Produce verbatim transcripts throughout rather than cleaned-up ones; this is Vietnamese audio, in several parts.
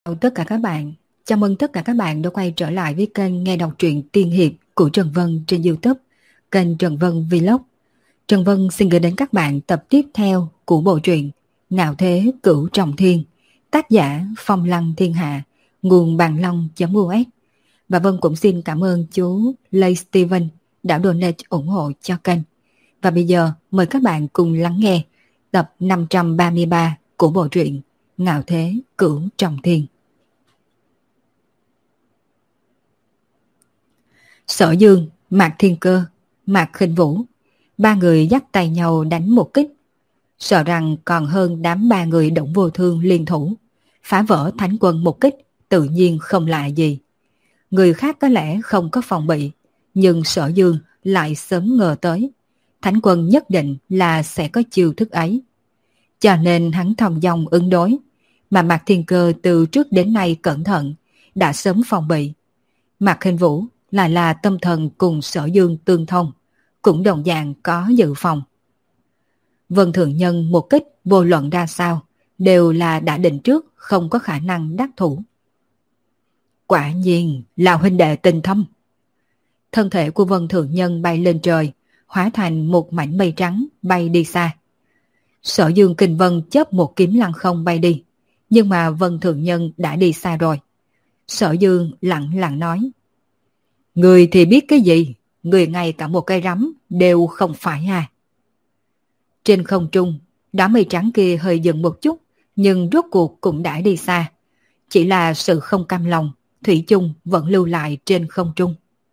Tất cả các bạn, chào mừng tất cả các bạn đã quay trở lại với kênh nghe đọc truyện tiên hiệp của Trần Vân trên YouTube, kênh Trần Vân Vlog. Trần Vân xin gửi đến các bạn tập tiếp theo của bộ truyện Ngạo Thế Cửu Trọng Thiên, tác giả Phong Lăng Thiên Hạ, nguồn bàn long.us. Và Vân cũng xin cảm ơn chú Lê Steven đã donate ủng hộ cho kênh. Và bây giờ mời các bạn cùng lắng nghe tập năm trăm ba mươi ba của bộ truyện Ngạo Thế Cửu Trọng Thiên. Sở Dương, Mạc Thiên Cơ, Mạc Khinh Vũ, ba người dắt tay nhau đánh một kích, sợ rằng còn hơn đám ba người Đổng Vô Thương liên thủ, phá vỡ Thánh Quân một kích tự nhiên không lạ gì. Người khác có lẽ không có phòng bị, nhưng Sở Dương lại sớm ngờ tới, Thánh Quân nhất định là sẽ có chiêu thức ấy. Cho nên hắn thong dong ứng đối, mà Mạc Thiên Cơ từ trước đến nay cẩn thận, đã sớm phòng bị. Mạc Khinh Vũ lại là tâm thần cùng Sở Dương tương thông, cũng đồng dạng có dự phòng. Vân Thượng Nhân một kích vô luận ra sao, đều là đã định trước không có khả năng đắc thủ. Quả nhiên là huynh đệ tình thâm. Thân thể của Vân Thượng Nhân bay lên trời, hóa thành một mảnh mây trắng bay đi xa. Sở Dương Kình Vân chớp một kiếm lăng không bay đi, nhưng mà Vân Thượng Nhân đã đi xa rồi. Sở Dương lặng lặng nói: Người thì biết cái gì, người ngay cả một cây rắm đều không phải à. Trên không trung, đám mây trắng kia hơi dừng một chút, nhưng rốt cuộc cũng đã đi xa. Chỉ là sự không cam lòng, thủy chung vẫn lưu lại trên không trung.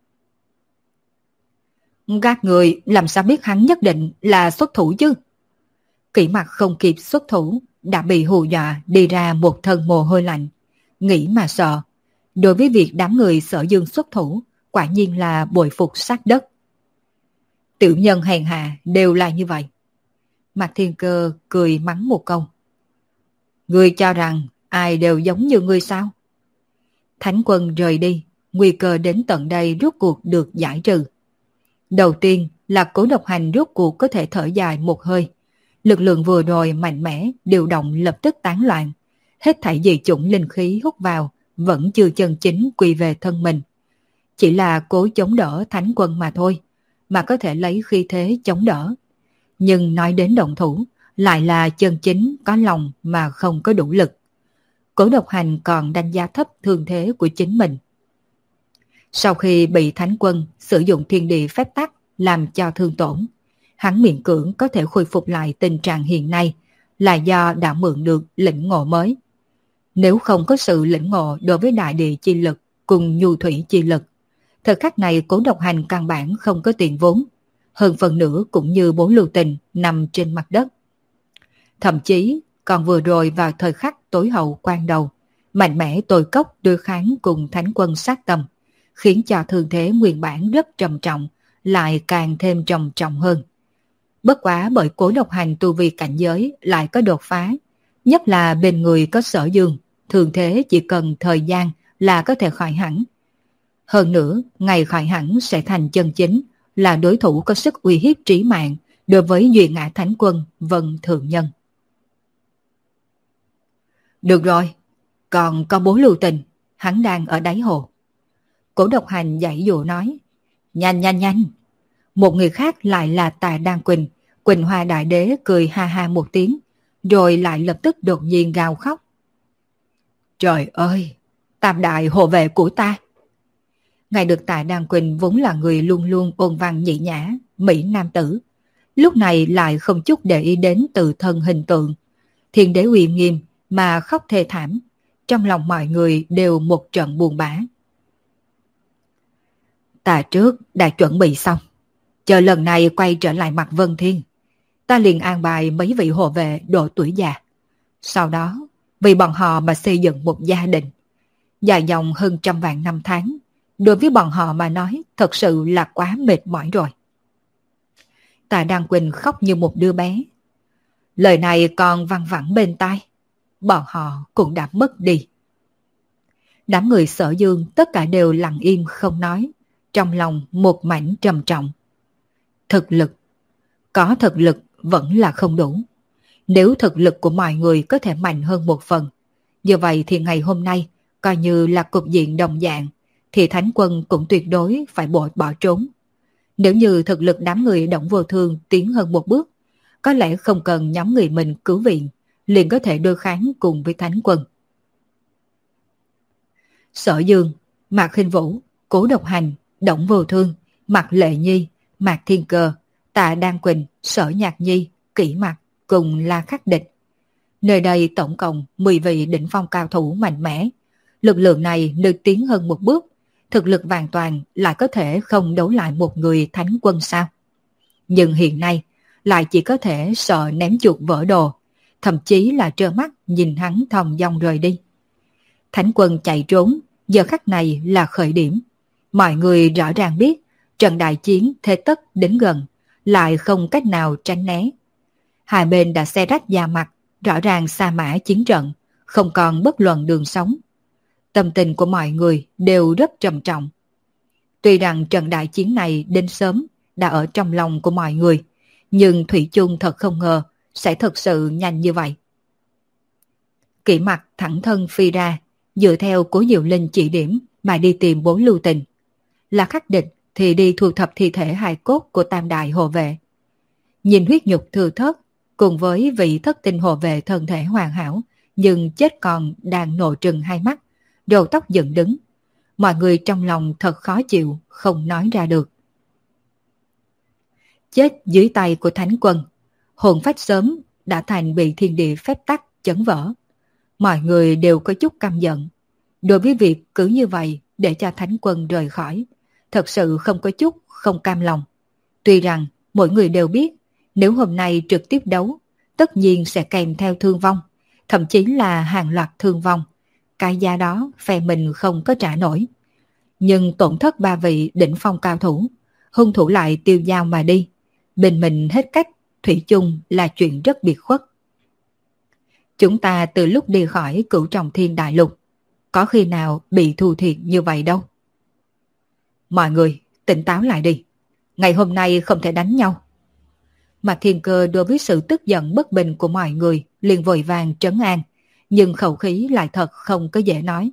Các người làm sao biết hắn nhất định là xuất thủ chứ? Kỷ Mặc không kịp xuất thủ, đã bị hù dọa đi ra một thân mồ hôi lạnh. Nghĩ mà sợ, đối với việc đám người Sở Dương xuất thủ, quả nhiên là bội phục sát đất. Tiểu nhân hèn hạ đều là như vậy. Mạc Thiên Cơ cười mắng một câu. Ngươi cho rằng ai đều giống như ngươi sao? Thánh Quân rời đi, nguy cơ đến tận đây rốt cuộc được giải trừ. Đầu tiên là Cố Độc Hành rốt cuộc có thể thở dài một hơi. Lực lượng vừa rồi mạnh mẽ, điều động lập tức tán loạn. Hết thảy dị chủng linh khí hút vào, vẫn chưa chân chính quy về thân mình. Chỉ là cố chống đỡ Thánh Quân mà thôi, mà có thể lấy khí thế chống đỡ. Nhưng nói đến động thủ, lại là chân chính có lòng mà không có đủ lực. Cố Độc Hành còn đánh giá thấp thương thế của chính mình. Sau khi bị Thánh Quân sử dụng thiên địa phép tắc làm cho thương tổn, hắn miễn cưỡng có thể khôi phục lại tình trạng hiện nay là do đã mượn được lĩnh ngộ mới. Nếu không có sự lĩnh ngộ đối với đại địa chi lực cùng nhu thủy chi lực, thời khắc này Cố Độc Hành căn bản không có tiền vốn, hơn phần nữa cũng như bốn lưu tình nằm trên mặt đất. Thậm chí còn vừa rồi vào thời khắc tối hậu quan đầu, mạnh mẽ tồi cốc đối kháng cùng Thánh Quân sát tâm, khiến cho thương thế nguyên bản rất trầm trọng lại càng thêm trầm trọng hơn. Bất quá bởi Cố Độc Hành tu vi cảnh giới lại có đột phá, nhất là bên người có Sở Dương, thương thế chỉ cần thời gian là có thể khỏi hẳn. Hơn nữa, ngày khỏi hẳn sẽ thành chân chính, là đối thủ có sức uy hiếp trí mạng đối với Duy Ngã Thánh Quân Vân Thượng Nhân. Được rồi, còn có bốn lưu tình, hắn đang ở đáy hồ. Cố Độc Hành dãy dụ nói, nhanh nhanh nhanh. Một người khác lại là Tà Đan Quỳnh, Quỳnh Hoa Đại Đế cười ha ha một tiếng, rồi lại lập tức đột nhiên gào khóc. Trời ơi, tam đại hộ vệ của ta. Ngài được Tạ Đan Quỳnh vốn là người luôn luôn ôn văn nhị nhã, mỹ nam tử. Lúc này lại không chút để ý đến tự thân hình tượng. Thiên đế uy nghiêm mà khóc thê thảm. Trong lòng mọi người đều một trận buồn bã. Ta trước đã chuẩn bị xong. Chờ lần này quay trở lại mặt Vân Thiên. Ta liền an bài mấy vị hộ vệ độ tuổi già. Sau đó, vì bọn họ mà xây dựng một gia đình. Dài dòng hơn trăm vạn năm tháng. Đối với bọn họ mà nói thật sự là quá mệt mỏi rồi. Tạ Đan Quỳnh khóc như một đứa bé. Lời này còn văng vẳng bên tai. Bọn họ cũng đã mất đi. Đám người Sở Dương tất cả đều lặng im không nói. Trong lòng một mảnh trầm trọng. Thực lực. Có thực lực vẫn là không đủ. Nếu thực lực của mọi người có thể mạnh hơn một phần, Như vậy thì ngày hôm nay, coi như là cục diện đồng dạng, thì Thánh Quân cũng tuyệt đối phải bỏ, bỏ trốn. Nếu như thực lực đám người Đổng Vô Thương tiến hơn một bước, có lẽ không cần nhóm người mình cứu viện, liền có thể đối kháng cùng với Thánh Quân. Sở Dương, Mạc Khinh Vũ, Cố Độc Hành, Đổng Vô Thương, Mạc Lệ Nhi, Mạc Thiên Cơ, Tạ Đan Quỳnh, Sở Nhạc Nhi, Kỷ Mặc cùng La Khắc Địch. Nơi đây tổng cộng mười vị đỉnh phong cao thủ mạnh mẽ. Lực lượng này nếu tiến hơn một bước, thực lực hoàn toàn lại có thể không đấu lại một người Thánh Quân sao. Nhưng hiện nay lại chỉ có thể sợ ném chuột vỡ đồ, thậm chí là trơ mắt nhìn hắn thong dong rời đi. Thánh Quân chạy trốn, giờ khắc này là khởi điểm. Mọi người rõ ràng biết trận đại chiến thế tất đến gần, lại không cách nào tránh né. Hai bên đã xe rách da mặt, rõ ràng sa mã chiến trận, không còn bất luận đường sống. Tâm tình của mọi người đều rất trầm trọng. Tuy rằng trận đại chiến này đến sớm đã ở trong lòng của mọi người, nhưng Thủy chung thật không ngờ sẽ thật sự nhanh như vậy. Kỷ Mặc thẳng thân phi ra, dựa theo Cố Diệu Linh chỉ điểm mà đi tìm Bố Lưu Tình. La Khắc Địch thì đi thu thập thi thể hài cốt của Tam Đại hộ vệ. Nhìn huyết nhục thừa thớt, cùng với vị thất tinh hộ vệ thân thể hoàn hảo, nhưng chết còn đang nộ trừng hai mắt, đầu tóc dựng đứng. Mọi người trong lòng thật khó chịu, không nói ra được. Chết dưới tay của Thánh Quân, hồn phách sớm đã thành bị thiên địa phép tắc chấn vỡ. Mọi người đều có chút căm giận. Đối với việc cứ như vậy để cho Thánh Quân rời khỏi, thật sự không có chút không cam lòng. Tuy rằng mỗi người đều biết nếu hôm nay trực tiếp đấu, tất nhiên sẽ kèm theo thương vong, thậm chí là hàng loạt thương vong. Cái giá đó phe mình không có trả nổi. Nhưng tổn thất ba vị đỉnh phong cao thủ, hung thủ lại tiêu dao mà đi. Bên mình hết cách, thủy chung là chuyện rất biệt khuất. Chúng ta từ lúc đi khỏi Cửu Trọng Thiên Đại Lục, có khi nào bị thua thiệt như vậy đâu. Mọi người tỉnh táo lại đi. Ngày hôm nay không thể đánh nhau. Mà Thiên Cơ đối với sự tức giận bất bình của mọi người liền vội vàng trấn an, nhưng khẩu khí lại thật không có dễ nói.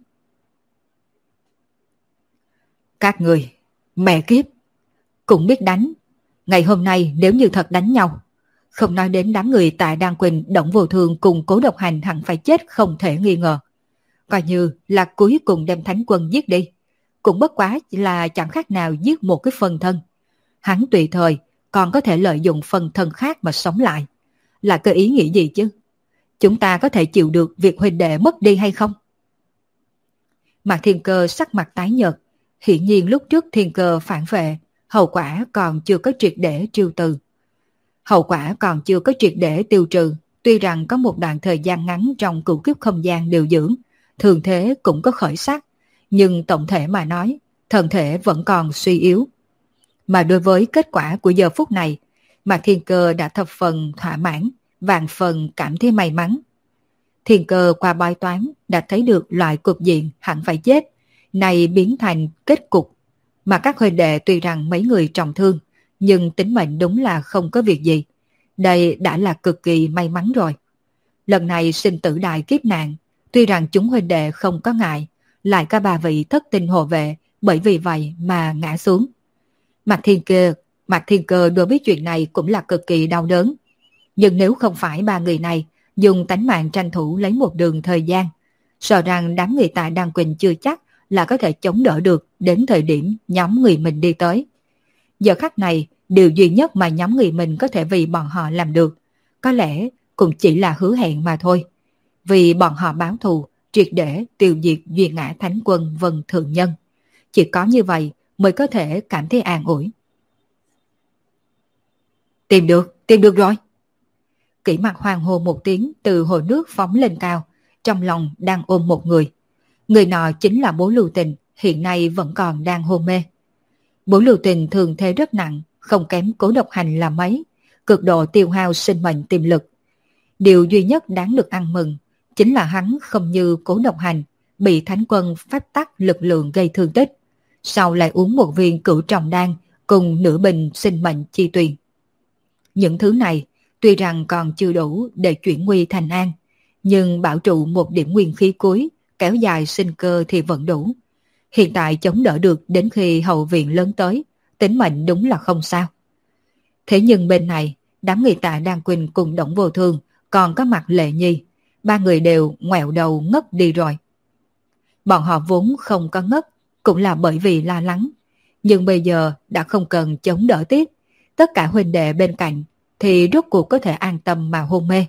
Các người, mẹ kiếp, cũng biết đánh. Ngày hôm nay nếu như thật đánh nhau, không nói đến đám người Tạ Đan Quỳnh, Đổng Vô Thương cùng Cố Độc Hành hẳn phải chết không thể nghi ngờ. Coi như là cuối cùng đem Thánh Quân giết đi, cũng bất quá là chẳng khác nào giết một cái phần thân. Hắn tùy thời còn có thể lợi dụng phần thân khác mà sống lại. Là cái ý nghĩ gì chứ? Chúng ta có thể chịu được việc huynh đệ mất đi hay không? Mạc Thiên Cơ sắc mặt tái nhợt. Hiển nhiên lúc trước Thiên Cơ phản vệ, hậu quả còn chưa có triệt để trừ từ. Hậu quả còn chưa có triệt để tiêu trừ. Tuy rằng có một đoạn thời gian ngắn trong cửu kiếp không gian điều dưỡng, thường thế cũng có khởi sắc, nhưng tổng thể mà nói, thân thể vẫn còn suy yếu. Mà đối với kết quả của giờ phút này, Mạc Thiên Cơ đã thập phần thỏa mãn, vạn phần cảm thấy may mắn. Thiên Cơ qua bói toán đã thấy được loại cục diện hẳn phải chết, này biến thành kết cục. Mà các huynh đệ tuy rằng mấy người trọng thương, nhưng tính mệnh đúng là không có việc gì. Đây đã là cực kỳ may mắn rồi. Lần này sinh tử đại kiếp nạn, tuy rằng chúng huynh đệ không có ngại, lại có ba vị thất tinh hộ vệ bởi vì vậy mà ngã xuống. Mạc Thiên Cơ, Mạc Thiên Cơ đối với chuyện này cũng là cực kỳ đau đớn. Nhưng nếu không phải ba người này dùng tánh mạng tranh thủ lấy một đường thời gian, sợ rằng đám người Tạ Đan Quỳnh chưa chắc là có thể chống đỡ được đến thời điểm nhóm người mình đi tới. Giờ khắc này, điều duy nhất mà nhóm người mình có thể vì bọn họ làm được, có lẽ cũng chỉ là hứa hẹn mà thôi. Vì bọn họ báo thù, triệt để tiêu diệt duy ngã Thánh Quân Vân Thượng Nhân. Chỉ có như vậy mới có thể cảm thấy an ủi. Tìm được, tìm được rồi. Kỷ Mặc hoàng hô một tiếng từ hồ nước phóng lên cao, trong lòng đang ôm một người. Người nọ chính là Bố Lưu Tình, hiện nay vẫn còn đang hôn mê. Bố Lưu Tình thường thế rất nặng, không kém Cố Độc Hành là mấy, cực độ tiêu hao sinh mệnh tiềm lực. Điều duy nhất đáng được ăn mừng chính là hắn không như Cố Độc Hành bị Thánh Quân phách tắc lực lượng gây thương tích, sau lại uống một viên cửu trọng đan cùng nửa bình sinh mệnh chi tuyền. Những thứ này tuy rằng còn chưa đủ để chuyển nguy thành an, nhưng bảo trụ một điểm nguyên khí cuối, kéo dài sinh cơ thì vẫn đủ. Hiện tại chống đỡ được đến khi hậu viện lớn tới, tính mệnh đúng là không sao. Thế nhưng bên này, đám người Tạ Đan Quỳnh cùng Đổng Vô Thương, còn có mặt Lệ Nhi, ba người đều ngoẹo đầu ngất đi rồi. Bọn họ vốn không có ngất, cũng là bởi vì lo lắng. Nhưng bây giờ đã không cần chống đỡ tiếp, tất cả huynh đệ bên cạnh thì rốt cuộc có thể an tâm mà hôn mê.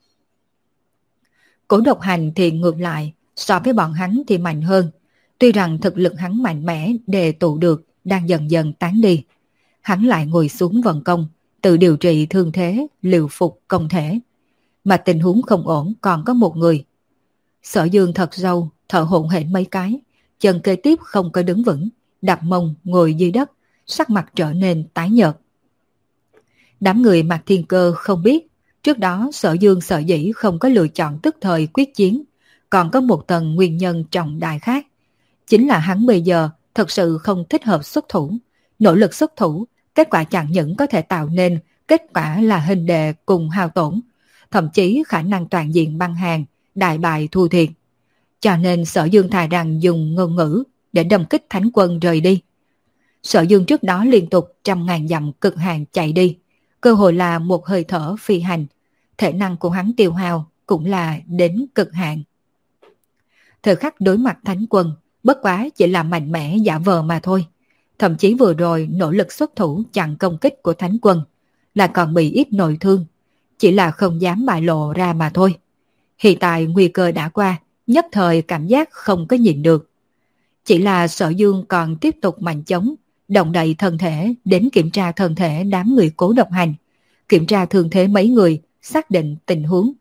Cố Độc Hành thì ngược lại, so với bọn hắn thì mạnh hơn. Tuy rằng thực lực hắn mạnh mẽ đề tụ được đang dần dần tán đi. Hắn lại ngồi xuống vận công, tự điều trị thương thế, liều phục công thể. Mà tình huống không ổn còn có một người. Sở Dương thật sâu, thở hổn hển mấy cái, chân kế tiếp không có đứng vững, đập mông ngồi dưới đất, sắc mặt trở nên tái nhợt. Đám người Mạc Thiên Cơ không biết, trước đó Sở Dương sở dĩ không có lựa chọn tức thời quyết chiến, còn có một tầng nguyên nhân trọng đại khác. Chính là hắn bây giờ thật sự không thích hợp xuất thủ, nỗ lực xuất thủ, kết quả chẳng những có thể tạo nên kết quả là hình đệ cùng hao tổn, thậm chí khả năng toàn diện băng hàng, đại bại thua thiệt. Cho nên Sở Dương thà rằng dùng ngôn ngữ để đâm kích thánh quân rời đi. Sở Dương trước đó liên tục trăm ngàn dặm cực hạn chạy đi, cơ hội là một hơi thở phi hành, thể năng của hắn tiêu hao cũng là đến cực hạn. Thời khắc đối mặt thánh quân, bất quá chỉ là mạnh mẽ giả vờ mà thôi. Thậm chí vừa rồi nỗ lực xuất thủ chặn công kích của thánh quân, là còn bị ít nội thương, chỉ là không dám bại lộ ra mà thôi. Hiện tại nguy cơ đã qua, nhất thời cảm giác không có nhịn được. Chỉ là Sở Dương còn tiếp tục mạnh chống, động đậy thân thể đến kiểm tra thân thể đám người Cố Độc Hành, kiểm tra thương thế mấy người, xác định tình huống.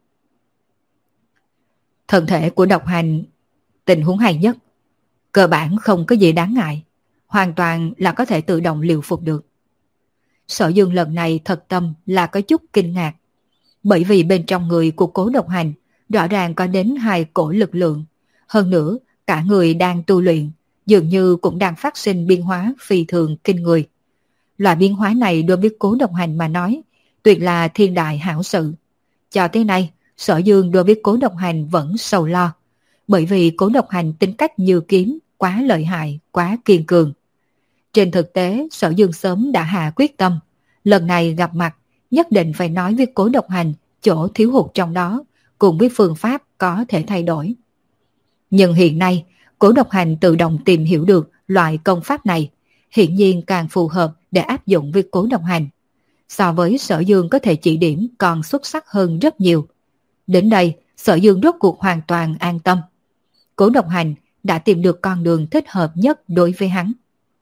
Thân thể của Độc Hành tình huống hay nhất, cơ bản không có gì đáng ngại, hoàn toàn là có thể tự động liều phục được. Sở Dương lần này thật tâm là có chút kinh ngạc, bởi vì bên trong người của Cố Độc Hành rõ ràng có đến hai cổ lực lượng, hơn nữa cả người đang tu luyện, dường như cũng đang phát sinh biến hóa phi thường kinh người. Loại biến hóa này đối với Cố Độc Hành mà nói, tuyệt là thiên đại hảo sự. Cho tới nay, Sở Dương đối với Cố Độc Hành vẫn sầu lo, bởi vì Cố Độc Hành tính cách như kiếm, quá lợi hại, quá kiên cường. Trên thực tế, Sở Dương sớm đã hạ quyết tâm, lần này gặp mặt, nhất định phải nói với Cố Độc Hành chỗ thiếu hụt trong đó, cùng với phương pháp có thể thay đổi. Nhưng hiện nay, Cố Độc Hành tự động tìm hiểu được loại công pháp này, hiển nhiên càng phù hợp để áp dụng với Cố Độc Hành. So với Sở Dương có thể chỉ điểm còn xuất sắc hơn rất nhiều. Đến đây, Sở Dương rốt cuộc hoàn toàn an tâm. Cố Độc Hành đã tìm được con đường thích hợp nhất đối với hắn.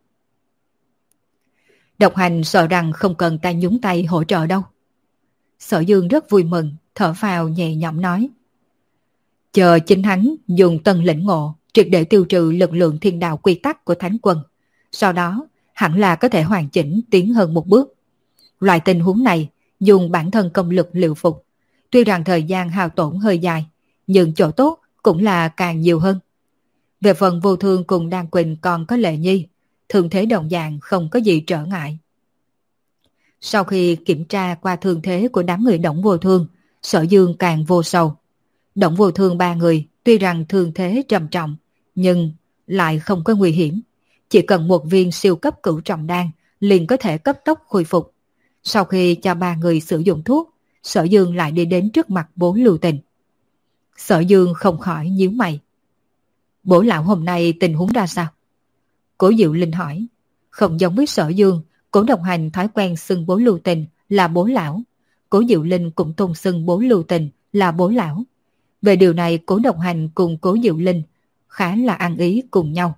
Độc Hành sợ rằng không cần ta nhúng tay hỗ trợ đâu. Sở Dương rất vui mừng, thở phào nhẹ nhõm nói. Chờ chính hắn dùng tân lĩnh ngộ, triệt để tiêu trừ lực lượng thiên đạo quy tắc của thánh quân. Sau đó, hẳn là có thể hoàn chỉnh tiến hơn một bước. Loại tình huống này, dùng bản thân công lực liệu phục. Tuy rằng thời gian hao tổn hơi dài, nhưng chỗ tốt cũng là càng nhiều hơn. Về phần Vô Thương cùng Đan Quỳnh còn có Lệ Nhi, thương thế đồng dạng không có gì trở ngại. Sau khi kiểm tra qua thương thế của đám người Đổng Vô Thương, Sở Dương càng vô sầu. Đổng Vô Thương ba người tuy rằng thương thế trầm trọng, nhưng lại không có nguy hiểm. Chỉ cần một viên siêu cấp cửu trọng đan liền có thể cấp tốc khôi phục. Sau khi cho ba người sử dụng thuốc, Sở Dương lại đi đến trước mặt Bố Lưu Tình. Sở Dương không khỏi nhíu mày. Bố lão hôm nay tình huống ra sao? Cố Diệu Linh hỏi. Không giống với Sở Dương, Cố Độc Hành thói quen xưng Bố Lưu Tình là bố lão. Cố Diệu Linh cũng tôn xưng Bố Lưu Tình là bố lão. Về điều này Cố Độc Hành cùng Cố Diệu Linh khá là ăn ý cùng nhau.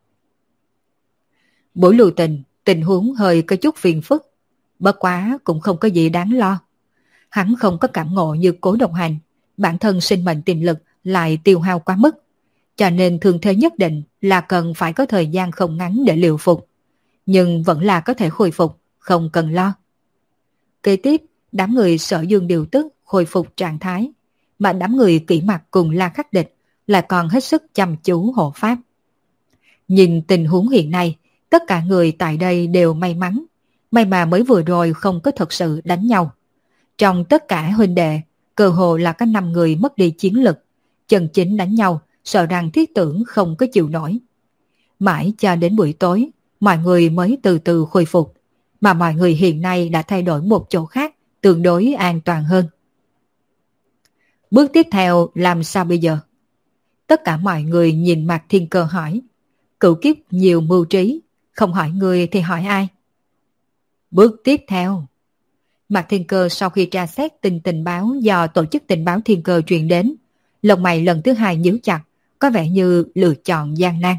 Bố Lưu Tình tình huống hơi có chút phiền phức, bất quá cũng không có gì đáng lo. Hắn không có cảm ngộ như Cố Độc Hành, bản thân sinh mệnh tiềm lực lại tiêu hao quá mức, cho nên thương thế nhất định là cần phải có thời gian không ngắn để liệu phục, nhưng vẫn là có thể khôi phục, không cần lo. Kế tiếp, đám người Sở Dương điều tức khôi phục trạng thái, mà đám người Kỷ Mặc cùng La Khắc Địch lại còn hết sức chăm chú hộ pháp. Nhìn tình huống hiện nay, tất cả người tại đây đều may mắn, may mà mới vừa rồi không có thật sự đánh nhau. Trong tất cả huynh đệ, cơ hồ là các năm người mất đi chiến lực, chân chính đánh nhau, sợ rằng thiết tưởng không có chịu nổi. Mãi cho đến buổi tối, mọi người mới từ từ khôi phục, mà mọi người hiện nay đã thay đổi một chỗ khác, tương đối an toàn hơn. Bước tiếp theo làm sao bây giờ? Tất cả mọi người nhìn Mạc Thiên Cơ hỏi. Cửu kiếp nhiều mưu trí, không hỏi người thì hỏi ai? Bước tiếp theo. Mạc Thiên Cơ sau khi tra xét tin tình báo do tổ chức tình báo Thiên Cơ truyền đến, lông mày lần thứ hai nhíu chặt, có vẻ như lựa chọn gian nan.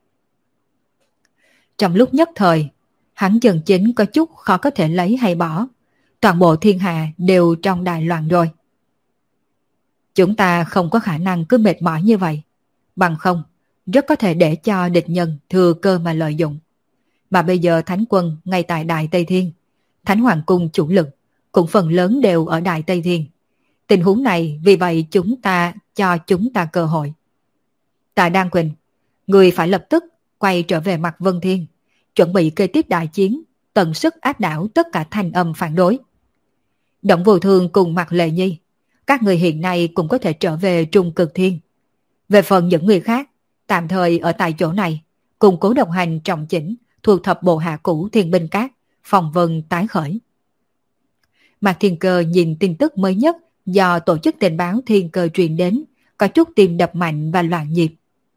Trong lúc nhất thời, hắn chân chính có chút khó có thể lấy hay bỏ. Toàn bộ thiên hạ đều trong đại loạn rồi. Chúng ta không có khả năng cứ mệt mỏi như vậy. Bằng không, rất có thể để cho địch nhân thừa cơ mà lợi dụng. Mà bây giờ Thánh quân ngay tại Đại Tây Thiên, Thánh Hoàng Cung chủ lực cũng phần lớn đều ở Đại Tây Thiên. Tình huống này vì vậy chúng ta cho chúng ta cơ hội. Tạ Đan Quỳnh, người phải lập tức quay trở về mặt Vân Thiên, chuẩn bị kế tiếp đại chiến, tận sức áp đảo tất cả thanh âm phản đối. Động Vô Thương cùng Mạc Lệ Nhi, các người hiện nay cũng có thể trở về Trung Cực Thiên. Về phần những người khác, tạm thời ở tại chỗ này, cùng cố đồng hành trọng chỉnh, thu thập bộ hạ cũ Thiên Binh Các, phòng vân tái khởi. Mạc Thiên Cơ nhìn tin tức mới nhất do tổ chức tình báo Thiên Cơ truyền đến, có chút tim đập mạnh và loạn nhịp.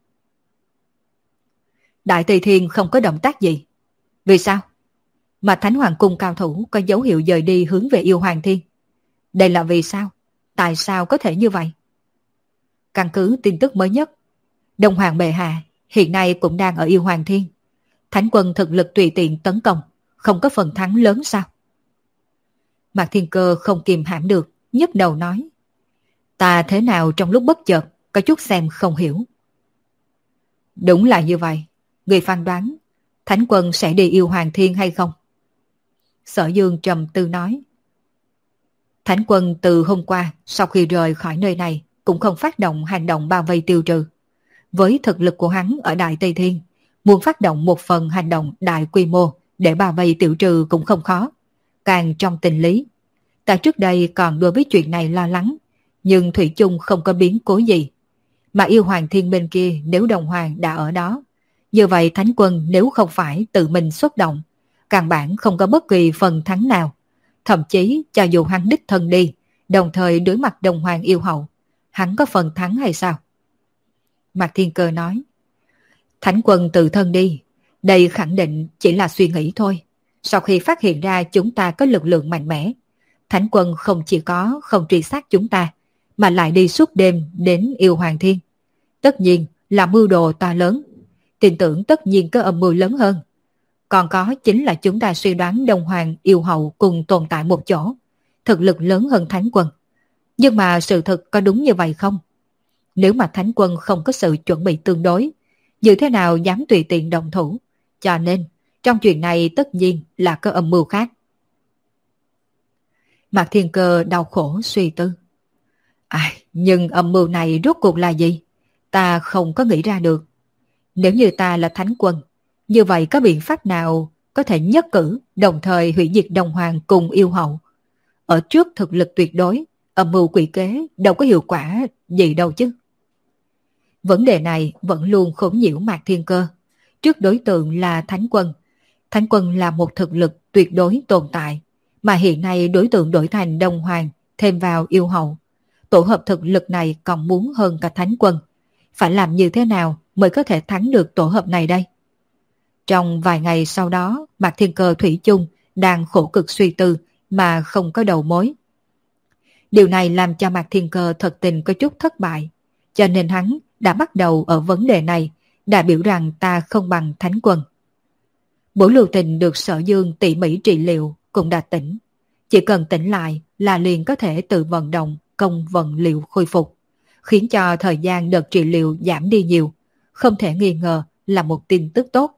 Đại Tây Thiên không có động tác gì. Vì sao? Mà Thánh Hoàng Cung cao thủ có dấu hiệu dời đi hướng về Yêu Hoàng Thiên. Đây là vì sao? Tại sao có thể như vậy? Căn cứ tin tức mới nhất, Đông Hoàng bệ hạ hiện nay cũng đang ở Yêu Hoàng Thiên. Thánh quân thực lực tùy tiện tấn công, không có phần thắng lớn sao? Mạc Thiên Cơ không kìm hãm được, nhức đầu nói. Ta thế nào trong lúc bất chợt, có chút xem không hiểu. Đúng là như vậy. Người phán đoán, Thánh quân sẽ đi Yêu Hoàng Thiên hay không? Sở Dương trầm tư nói. Thánh quân từ hôm qua, sau khi rời khỏi nơi này, cũng không phát động hành động bao vây tiêu trừ. Với thực lực của hắn ở Đại Tây Thiên, muốn phát động một phần hành động đại quy mô để bao vây tiêu trừ cũng không khó. Càng trong tình lý, ta trước đây còn đối với chuyện này lo lắng, nhưng thủy chung không có biến cố gì. Mà Yêu Hoàng Thiên bên kia nếu Đồng Hoàng đã ở đó, như vậy Thánh quân nếu không phải tự mình xuất động, căn bản không có bất kỳ phần thắng nào. Thậm chí cho dù hắn đích thân đi, đồng thời đối mặt Đồng Hoàng yêu hậu, hắn có phần thắng hay sao? Mạc Thiên Cơ nói. Thánh quân tự thân đi, đây khẳng định chỉ là suy nghĩ thôi. Sau khi phát hiện ra chúng ta có lực lượng mạnh mẽ, Thánh quân không chỉ có không truy sát chúng ta, mà lại đi suốt đêm đến Yêu Hoàng Thiên. Tất nhiên là mưu đồ to lớn, tin tưởng tất nhiên có âm mưu lớn hơn. Còn có chính là chúng ta suy đoán Đông Hoàng yêu hậu cùng tồn tại một chỗ, thực lực lớn hơn Thánh quân. Nhưng mà sự thật có đúng như vậy không? Nếu mà Thánh quân không có sự chuẩn bị tương đối, như thế nào dám tùy tiện động thủ? Cho nên, trong chuyện này tất nhiên là có âm mưu khác. Mạc Thiên Cơ đau khổ suy tư. À, nhưng âm mưu này rốt cuộc là gì? Ta không có nghĩ ra được. Nếu như ta là Thánh quân, như vậy có biện pháp nào có thể nhất cử đồng thời hủy diệt Đồng Hoàng cùng yêu hậu? Ở trước thực lực tuyệt đối, âm mưu quỷ kế đâu có hiệu quả gì đâu chứ. Vấn đề này vẫn luôn khốn nhiễu Mạc Thiên Cơ. Trước đối tượng là Thánh quân. Thánh quân là một thực lực tuyệt đối tồn tại, mà hiện nay đối tượng đổi thành Đồng Hoàng, thêm vào yêu hậu. Tổ hợp thực lực này còn muốn hơn cả Thánh quân. Phải làm như thế nào mới có thể thắng được tổ hợp này đây? Trong vài ngày sau đó, Mạc Thiên Cơ thủy chung đang khổ cực suy tư mà không có đầu mối. Điều này làm cho Mạc Thiên Cơ thật tình có chút thất bại, cho nên hắn đã bắt đầu ở vấn đề này, đã biểu rằng ta không bằng Thánh quân. Bổ Lưu Tình được Sở Dương tỉ mỉ trị liệu cũng đã tỉnh. Chỉ cần tỉnh lại là liền có thể tự vận động công vận liệu khôi phục, khiến cho thời gian đợt trị liệu giảm đi nhiều, không thể nghi ngờ là một tin tức tốt.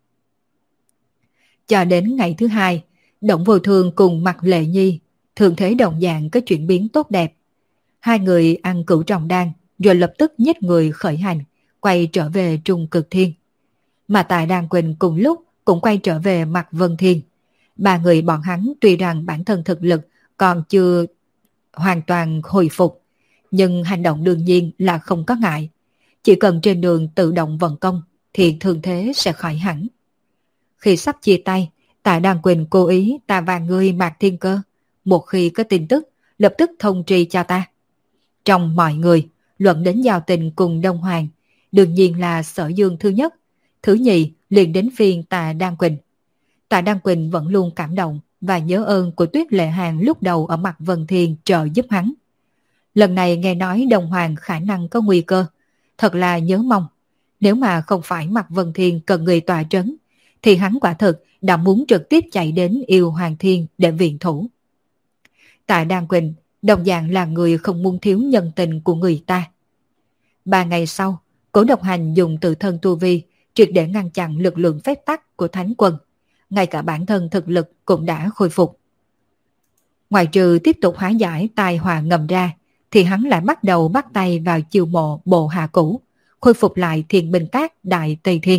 Cho đến ngày thứ hai, Động Vô Thương cùng Mạc Lệ Nhi thường thế đồng dạng có chuyển biến tốt đẹp. Hai người ăn cửu trọng đan rồi lập tức nhích người khởi hành, quay trở về Trung Cực Thiên. Mà Tài Đan Quỳnh cùng lúc cũng quay trở về mặt Vân Thiên. Ba người bọn hắn tuy rằng bản thân thực lực còn chưa hoàn toàn hồi phục, nhưng hành động đương nhiên là không có ngại. Chỉ cần trên đường tự động vận công thì thương thế sẽ khỏi hẳn. Khi sắp chia tay, Tạ Đan Quỳnh cố ý ta và ngươi Mạc Thiên Cơ, một khi có tin tức lập tức thông tri cho ta. Trong mọi người, luận đến giao tình cùng Đông Hoàng, đương nhiên là Sở Dương thứ nhất, thứ nhì liền đến phiên Tạ Đan Quỳnh. Tạ Đan Quỳnh vẫn luôn cảm động và nhớ ơn của Tuyết Lệ Hàn lúc đầu ở mặt Vân Thiên trợ giúp hắn. Lần này nghe nói Đông Hoàng khả năng có nguy cơ, thật là nhớ mong. Nếu mà không phải mặt Vân Thiên cần người tọa trấn, thì hắn quả thực đã muốn trực tiếp chạy đến Yêu Hoàng Thiên để viện thủ. Tạ Đan Quỳnh đồng dạng là người không muốn thiếu nhân tình của người ta. Ba ngày sau, Cố Độc Hành dùng tự thân tu vi triệt để ngăn chặn lực lượng phép tắc của Thánh Quân. Ngay cả bản thân thực lực cũng đã khôi phục. Ngoài trừ tiếp tục hóa giải tai họa ngầm ra, thì hắn lại bắt đầu bắt tay vào chiêu mộ bộ hạ cũ, khôi phục lại Thiên Binh Các Đại Tây Thiên.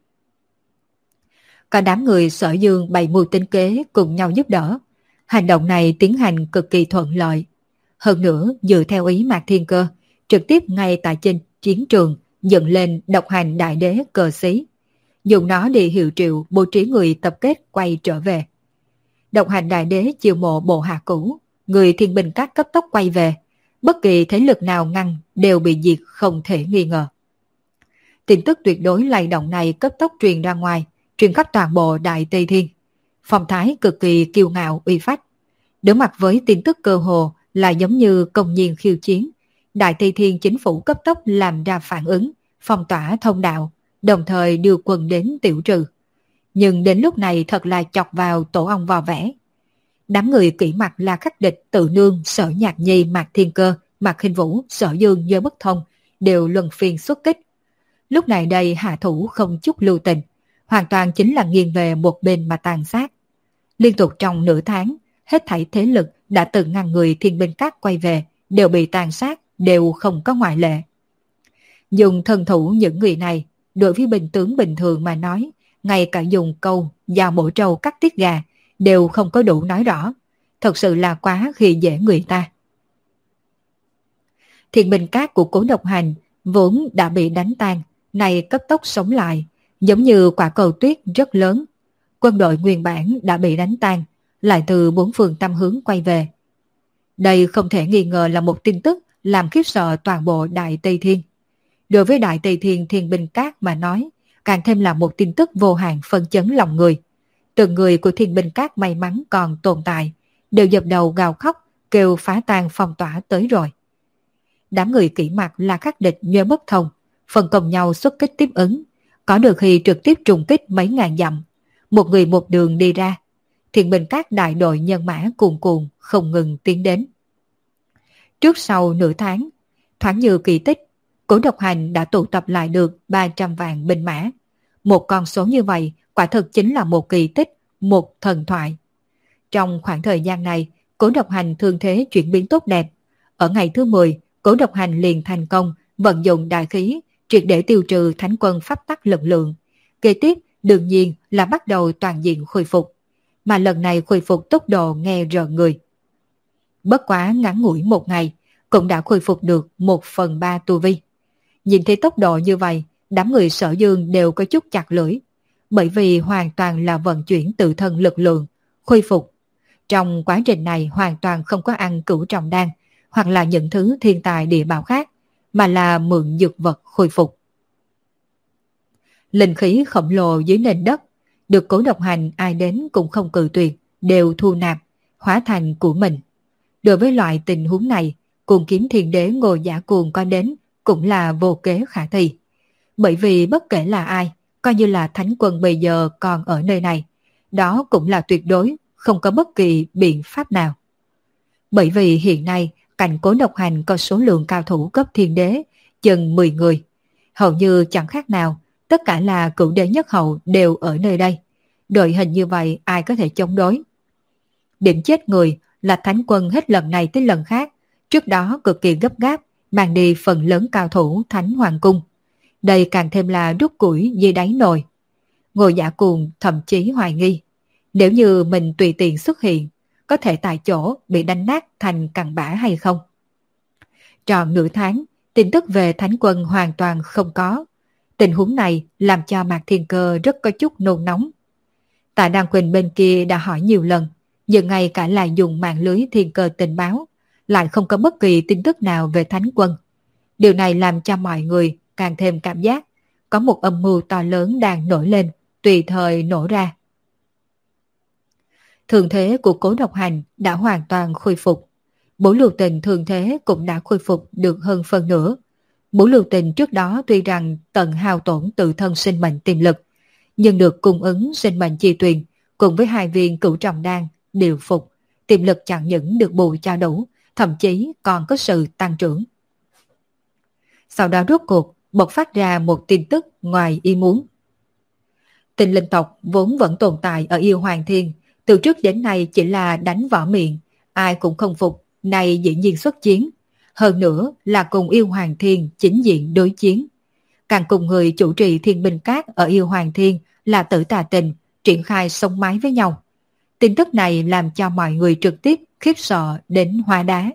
Cả đám người Sở Dương bày mưu tính kế cùng nhau giúp đỡ. Hành động này tiến hành cực kỳ thuận lợi. Hơn nữa, dựa theo ý Mạc Thiên Cơ, trực tiếp ngay tại trên chiến trường dựng lên độc hành đại đế cờ xí, dùng nó để hiệu triệu bố trí người tập kết quay trở về. Độc hành đại đế chiêu mộ bộ hạ cũ, người Thiên Binh Các cấp tốc quay về, bất kỳ thế lực nào ngăn đều bị diệt không thể nghi ngờ. Tin tức tuyệt đối lay động này cấp tốc truyền ra ngoài, truyền khắp toàn bộ Đại Tây Thiên. Phong thái cực kỳ kiêu ngạo uy phách. Đối mặt với tin tức cơ hồ là giống như công nhiên khiêu chiến, Đại Tây Thiên chính phủ cấp tốc làm ra phản ứng, phong tỏa thông đạo, đồng thời đưa quân đến tiểu trừ. Nhưng đến lúc này thật là chọc vào tổ ong vò vẽ. Đám người kỹ mặt là khắc địch Tự Nương, Sở Nhạc Nhi, Mạc Thiên Cơ, Mạc Khinh Vũ, Sở Dương, Giới Bất Thông đều luân phiên xuất kích. Lúc này đây hạ thủ không chút lưu tình, hoàn toàn chính là nghiêng về một bên mà tàn sát. Liên tục trong nửa tháng, hết thảy thế lực đã từng ngăn người Thiên Binh Các quay về đều bị tàn sát, đều không có ngoại lệ. Dùng thân thủ những người này, đối với binh tướng bình thường mà nói, ngay cả dùng câu dao bổ trâu cắt tiết gà đều không có đủ nói rõ, thật sự là quá khi dễ người ta. Thiên Binh Các của Cố Độc Hành vốn đã bị đánh tan, này cấp tốc sống lại, giống như quả cầu tuyết rất lớn. Quân đội nguyên bản đã bị đánh tan, lại từ bốn phương tám hướng quay về. Đây không thể nghi ngờ là một tin tức làm khiếp sợ toàn bộ Đại Tây Thiên. Đối với Đại Tây Thiên Thiên Binh Các mà nói, càng thêm là một tin tức vô hạn phân chấn lòng người. Từng người của Thiên Binh Các may mắn còn tồn tại, đều dập đầu gào khóc, kêu phá tan phong tỏa tới rồi. Đám người kỹ mặt là khắc địch Nhuế Bất Thông, phân công nhau xuất kích tiếp ứng, có được khi trực tiếp trùng kích mấy ngàn dặm, một người một đường đi ra. Thiên Binh Các đại đội nhân mã cuồn cuộn không ngừng tiến đến. Trước sau nửa tháng, thoáng như kỳ tích, Cố Độc Hành đã tụ tập lại được ba trăm vạn binh mã. Một con số như vậy quả thực chính là một kỳ tích, một thần thoại. Trong khoảng thời gian này, Cố Độc Hành thương thế chuyển biến tốt đẹp. Ở ngày thứ mười, Cố Độc Hành liền thành công vận dụng đại khí, triệt để tiêu trừ Thánh Quân pháp tắc lực lượng. Kế tiếp, đương nhiên là bắt đầu toàn diện khôi phục. Mà lần này khôi phục tốc độ nghe rợn người. Bất quá ngắn ngủi một ngày, cũng đã khôi phục được một phần ba tu vi. Nhìn thấy tốc độ như vậy, đám người Sở Dương đều có chút chặt lưỡi, bởi vì hoàn toàn là vận chuyển tự thân lực lượng, khôi phục. Trong quá trình này hoàn toàn không có ăn cửu trọng đan, hoặc là những thứ thiên tài địa bảo khác, mà là mượn dược vật khôi phục. Linh khí khổng lồ dưới nền đất, được Cố Độc Hành ai đến cũng không cự tuyệt, đều thu nạp, hóa thành của mình. Đối với loại tình huống này, Cuồng Kiếm Thiên Đế Ngô Giả Cuồng có đến cũng là vô kế khả thi. Bởi vì bất kể là ai, coi như là Thánh Quân bây giờ còn ở nơi này, đó cũng là tuyệt đối không có bất kỳ biện pháp nào. Bởi vì hiện nay, cạnh Cố Độc Hành có số lượng cao thủ cấp thiên đế, chừng mười người. Hầu như chẳng khác nào, tất cả là cửu đế nhất hậu đều ở nơi đây. Đội hình như vậy ai có thể chống đối? Điểm chết người là Thánh Quân hết lần này tới lần khác, trước đó cực kỳ gấp gáp, mang đi phần lớn cao thủ Thánh Hoàng Cung. Đây càng thêm là đút củi dưới đáy nồi. Ngô Giả Cuồng thậm chí hoài nghi, nếu như mình tùy tiện xuất hiện, có thể tại chỗ bị đánh nát thành cặn bã hay không. Tròn nửa tháng, tin tức về Thánh Quân hoàn toàn không có. Tình huống này làm cho Mạc Thiên Cơ rất có chút nôn nóng. Tạ Đăng Quỳnh bên kia đã hỏi nhiều lần, nhưng ngay cả là dùng mạng lưới thiên cơ tình báo, lại không có bất kỳ tin tức nào về Thánh Quân. Điều này làm cho mọi người càng thêm cảm giác có một âm mưu to lớn đang nổi lên, tùy thời nổ ra. Thương thế của Cố Độc Hành đã hoàn toàn khôi phục. Bố Lưu Tình thương thế cũng đã khôi phục được hơn phân nửa. Bố Lưu Tình trước đó tuy rằng tận hao tổn tự thân sinh mệnh tiềm lực, nhưng được cung ứng sinh mệnh chi tuyền cùng với hai viên cửu trọng đan điều phục, tiềm lực chẳng những được bù cho đủ, thậm chí còn có sự tăng trưởng. Sau đó rốt cuộc bộc phát ra một tin tức ngoài ý muốn. Tinh linh tộc vốn vẫn tồn tại ở Yêu Hoàng Thiên, từ trước đến nay chỉ là đánh võ miệng, ai cũng không phục, nay dĩ nhiên xuất chiến. Hơn nữa là cùng Yêu Hoàng Thiên chính diện đối chiến. Càng cùng người chủ trì thiên binh cát ở Yêu Hoàng Thiên là Tử Tà Tình triển khai sông mái với nhau. Tin tức này làm cho mọi người trực tiếp khiếp sợ đến hóa đá.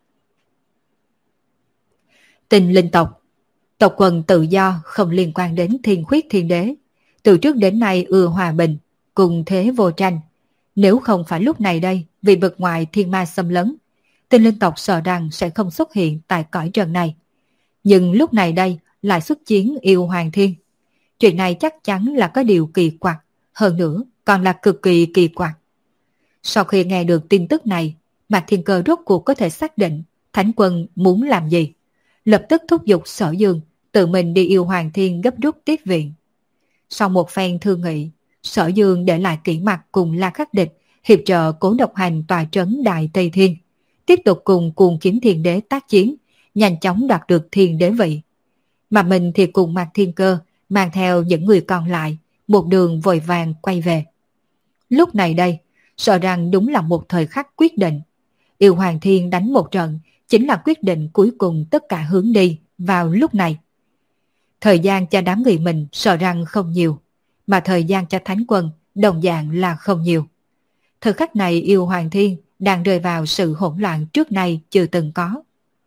Tinh linh tộc, tộc quần tự do không liên quan đến Thiên Khuyết Thiên Đế, từ trước đến nay ưa hòa bình, cùng thế vô tranh. Nếu không phải lúc này đây vì vực ngoại thiên ma xâm lấn, tinh linh tộc sợ rằng sẽ không xuất hiện tại cõi trần này. Nhưng lúc này đây lại xuất chiến Yêu Hoàng Thiên. Chuyện này chắc chắn là có điều kỳ quặc, hơn nữa còn là cực kỳ kỳ quặc. Sau khi nghe được tin tức này, Mạc Thiên Cơ rốt cuộc có thể xác định Thánh Quân muốn làm gì. Lập tức thúc giục Sở Dương tự mình đi Yêu Hoàng Thiên gấp rút tiếp viện. Sau một phen thương nghị, Sở Dương để lại Kỷ Mặc cùng La Khắc Địch hiệp trợ Cố Độc Hành tòa trấn Đại Tây Thiên, tiếp tục cùng Cuồng Kiếm Thiên Đế tác chiến, nhanh chóng đoạt được Thiên Đế vị. Mà mình thì cùng Mạc Thiên Cơ mang theo những người còn lại, một đường vội vàng quay về. Lúc này đây, sợ rằng đúng là một thời khắc quyết định. Yêu Hoàng Thiên đánh một trận chính là quyết định cuối cùng tất cả hướng đi vào lúc này. Thời gian cho đám người mình sợ rằng không nhiều, mà thời gian cho Thánh Quân đồng dạng là không nhiều. Thời khắc này Yêu Hoàng Thiên đang rơi vào sự hỗn loạn trước nay chưa từng có.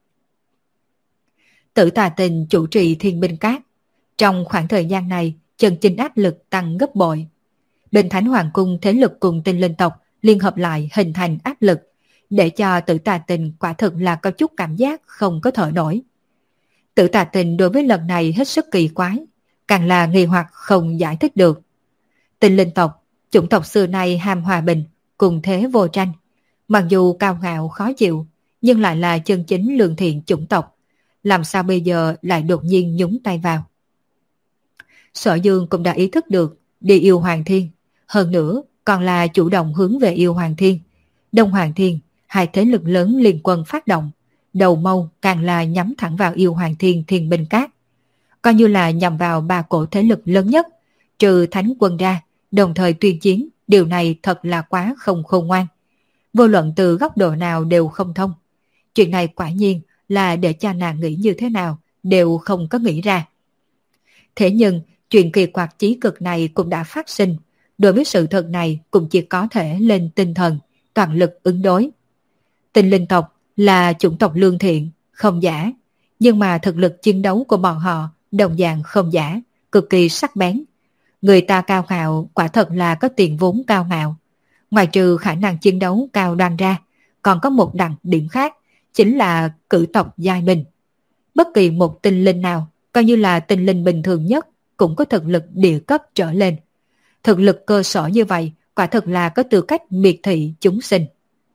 Tử Tà Tình chủ trì thiên binh cát. Trong khoảng thời gian này, chân chính áp lực tăng gấp bội. Bên Thánh Hoàng Cung thế lực cùng tinh linh tộc liên hợp lại hình thành áp lực, để cho Tử Tà Tình quả thực là có chút cảm giác không có thở nổi. Tử Tà Tình đối với lần này hết sức kỳ quái, càng là nghi hoặc không giải thích được. Tinh linh tộc, chủng tộc xưa nay ham hòa bình, cùng thế vô tranh. Mặc dù cao ngạo khó chịu, nhưng lại là chân chính lương thiện chủng tộc. Làm sao bây giờ lại đột nhiên nhúng tay vào? Sở Dương cũng đã ý thức được đi Yêu Hoàng Thiên, hơn nữa còn là chủ động hướng về Yêu Hoàng Thiên. Đông Hoàng Thiên, hai thế lực lớn liên quân phát động, đầu mâu càng là nhắm thẳng vào Yêu Hoàng Thiên thiên binh cát. Coi như là nhằm vào ba cổ thế lực lớn nhất, trừ Thánh Quân ra, đồng thời tuyên chiến, điều này thật là quá không khôn ngoan. Vô luận từ góc độ nào đều không thông. Chuyện này quả nhiên là để cho nàng nghĩ như thế nào, đều không có nghĩ ra. Thế nhưng, chuyện kỳ quặc chí cực này cũng đã phát sinh. Đối với sự thật này cũng chỉ có thể lên tinh thần, toàn lực ứng đối. Tinh linh tộc là chủng tộc lương thiện, không giả. Nhưng mà thực lực chiến đấu của bọn họ đồng dạng không giả, cực kỳ sắc bén. Người ta cao ngạo quả thật là có tiền vốn cao ngạo. Ngoài trừ khả năng chiến đấu cao đoan ra, còn có một đặc điểm khác, chính là cử tộc giai binh. Bất kỳ một tinh linh nào, coi như là tinh linh bình thường nhất, cũng có thực lực địa cấp trở lên. Thực lực cơ sở như vậy, quả thật là có tư cách miệt thị chúng sinh.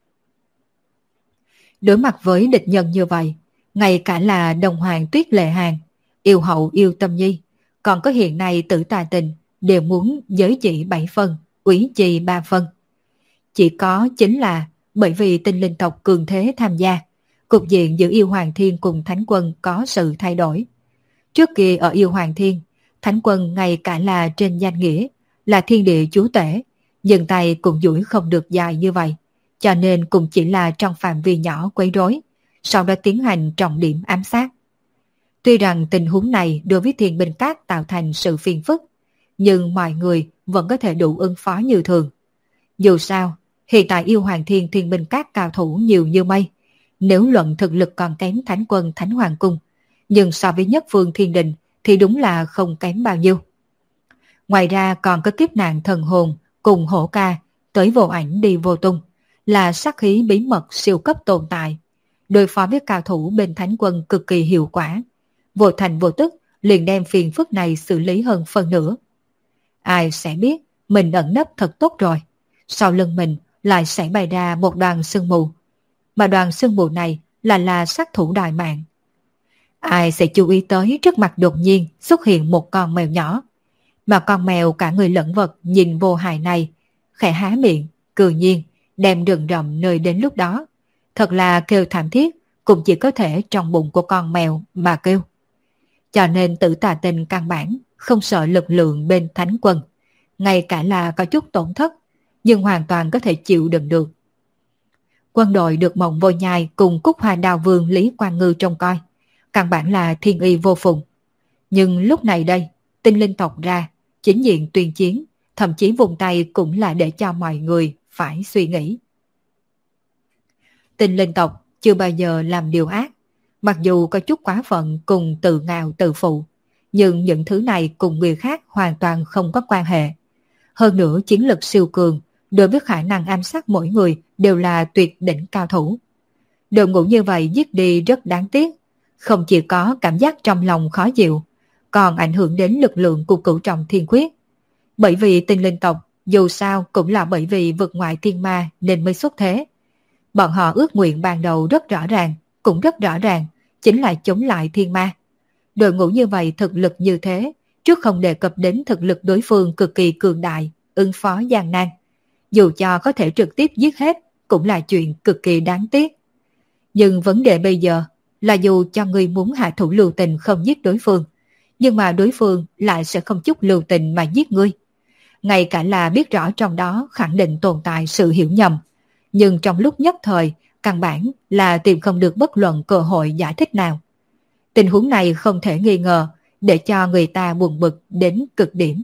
Đối mặt với địch nhân như vậy, ngay cả là Đồng Hoàng Tuyết Lệ Hàn, Yêu Hậu Yêu Tâm Nhi, còn có hiện nay Tử Tà Tình, đều muốn giới chỉ bảy phân, úy chi ba phân. Chỉ có chính là bởi vì tinh linh tộc cường thế tham gia, cục diện giữa Yêu Hoàng Thiên cùng Thánh Quân có sự thay đổi. Trước kia ở Yêu Hoàng Thiên, Thánh Quân ngay cả là trên danh nghĩa, là thiên địa chúa tể, nhưng tay cũng duỗi không được dài như vậy, cho nên cũng chỉ là trong phạm vi nhỏ quấy rối, sau đó tiến hành trọng điểm ám sát. Tuy rằng tình huống này đối với thiên binh cát tạo thành sự phiền phức, nhưng mọi người vẫn có thể đủ ứng phó như thường. Dù sao, Hiện tại yêu hoàng thiên thiên binh các cao thủ nhiều như mây, nếu luận thực lực còn kém thánh quân thánh hoàng cung, nhưng so với nhất phương thiên đình thì đúng là không kém bao nhiêu. Ngoài ra còn có kiếp nạn thần hồn cùng hổ ca tới vô ảnh đi vô tung, là sát khí bí mật siêu cấp tồn tại, đối phó với cao thủ bên thánh quân cực kỳ hiệu quả, vô thành vô tức liền đem phiền phức này xử lý hơn phần nữa. Ai sẽ biết mình ẩn nấp thật tốt rồi, sau lưng mình lại sẽ bày ra một đoàn sương mù, mà đoàn sương mù này là là sát thủ đại mạng. Ai sẽ chú ý tới trước mặt đột nhiên xuất hiện một con mèo nhỏ, mà con mèo cả người lẫn vật nhìn vô hại này, khẽ há miệng, cười nhiên, đem rừng rậm nơi đến lúc đó. Thật là kêu thảm thiết, cũng chỉ có thể trong bụng của con mèo mà kêu. Cho nên Tử Tà Tinh căn bản không sợ lực lượng bên thánh quân, ngay cả là có chút tổn thất, nhưng hoàn toàn có thể chịu đựng được. Quân đội được Mộng Vô Nhai cùng Cúc Hoa Đào Vương Lý Quang Ngư trông coi, căn bản là thiên y vô phùng. Nhưng lúc này đây, tinh linh tộc ra, chính diện tuyên chiến, thậm chí vùng tay cũng là để cho mọi người phải suy nghĩ. Tinh linh tộc chưa bao giờ làm điều ác, mặc dù có chút quá phận cùng tự ngạo tự phụ, nhưng những thứ này cùng người khác hoàn toàn không có quan hệ. Hơn nữa chiến lực siêu cường, đối với khả năng ám sát mỗi người đều là tuyệt đỉnh cao thủ. Đội ngũ như vậy giết đi rất đáng tiếc, không chỉ có cảm giác trong lòng khó chịu, còn ảnh hưởng đến lực lượng của cửu trọng thiên quyết. Bởi vì tinh linh tộc dù sao cũng là bởi vì vượt ngoại thiên ma nên mới xuất thế. Bọn họ ước nguyện ban đầu rất rõ ràng, cũng rất rõ ràng, chính là chống lại thiên ma. Đội ngũ như vậy thực lực như thế, trước không đề cập đến thực lực đối phương cực kỳ cường đại, ứng phó gian nan. Dù cho có thể trực tiếp giết hết, cũng là chuyện cực kỳ đáng tiếc. Nhưng vấn đề bây giờ là dù cho người muốn hạ thủ lưu tình không giết đối phương, nhưng mà đối phương lại sẽ không chút lưu tình mà giết ngươi. Ngay cả là biết rõ trong đó khẳng định tồn tại sự hiểu nhầm, nhưng trong lúc nhất thời, căn bản là tìm không được bất luận cơ hội giải thích nào. Tình huống này không thể nghi ngờ, để cho người ta buồn bực đến cực điểm.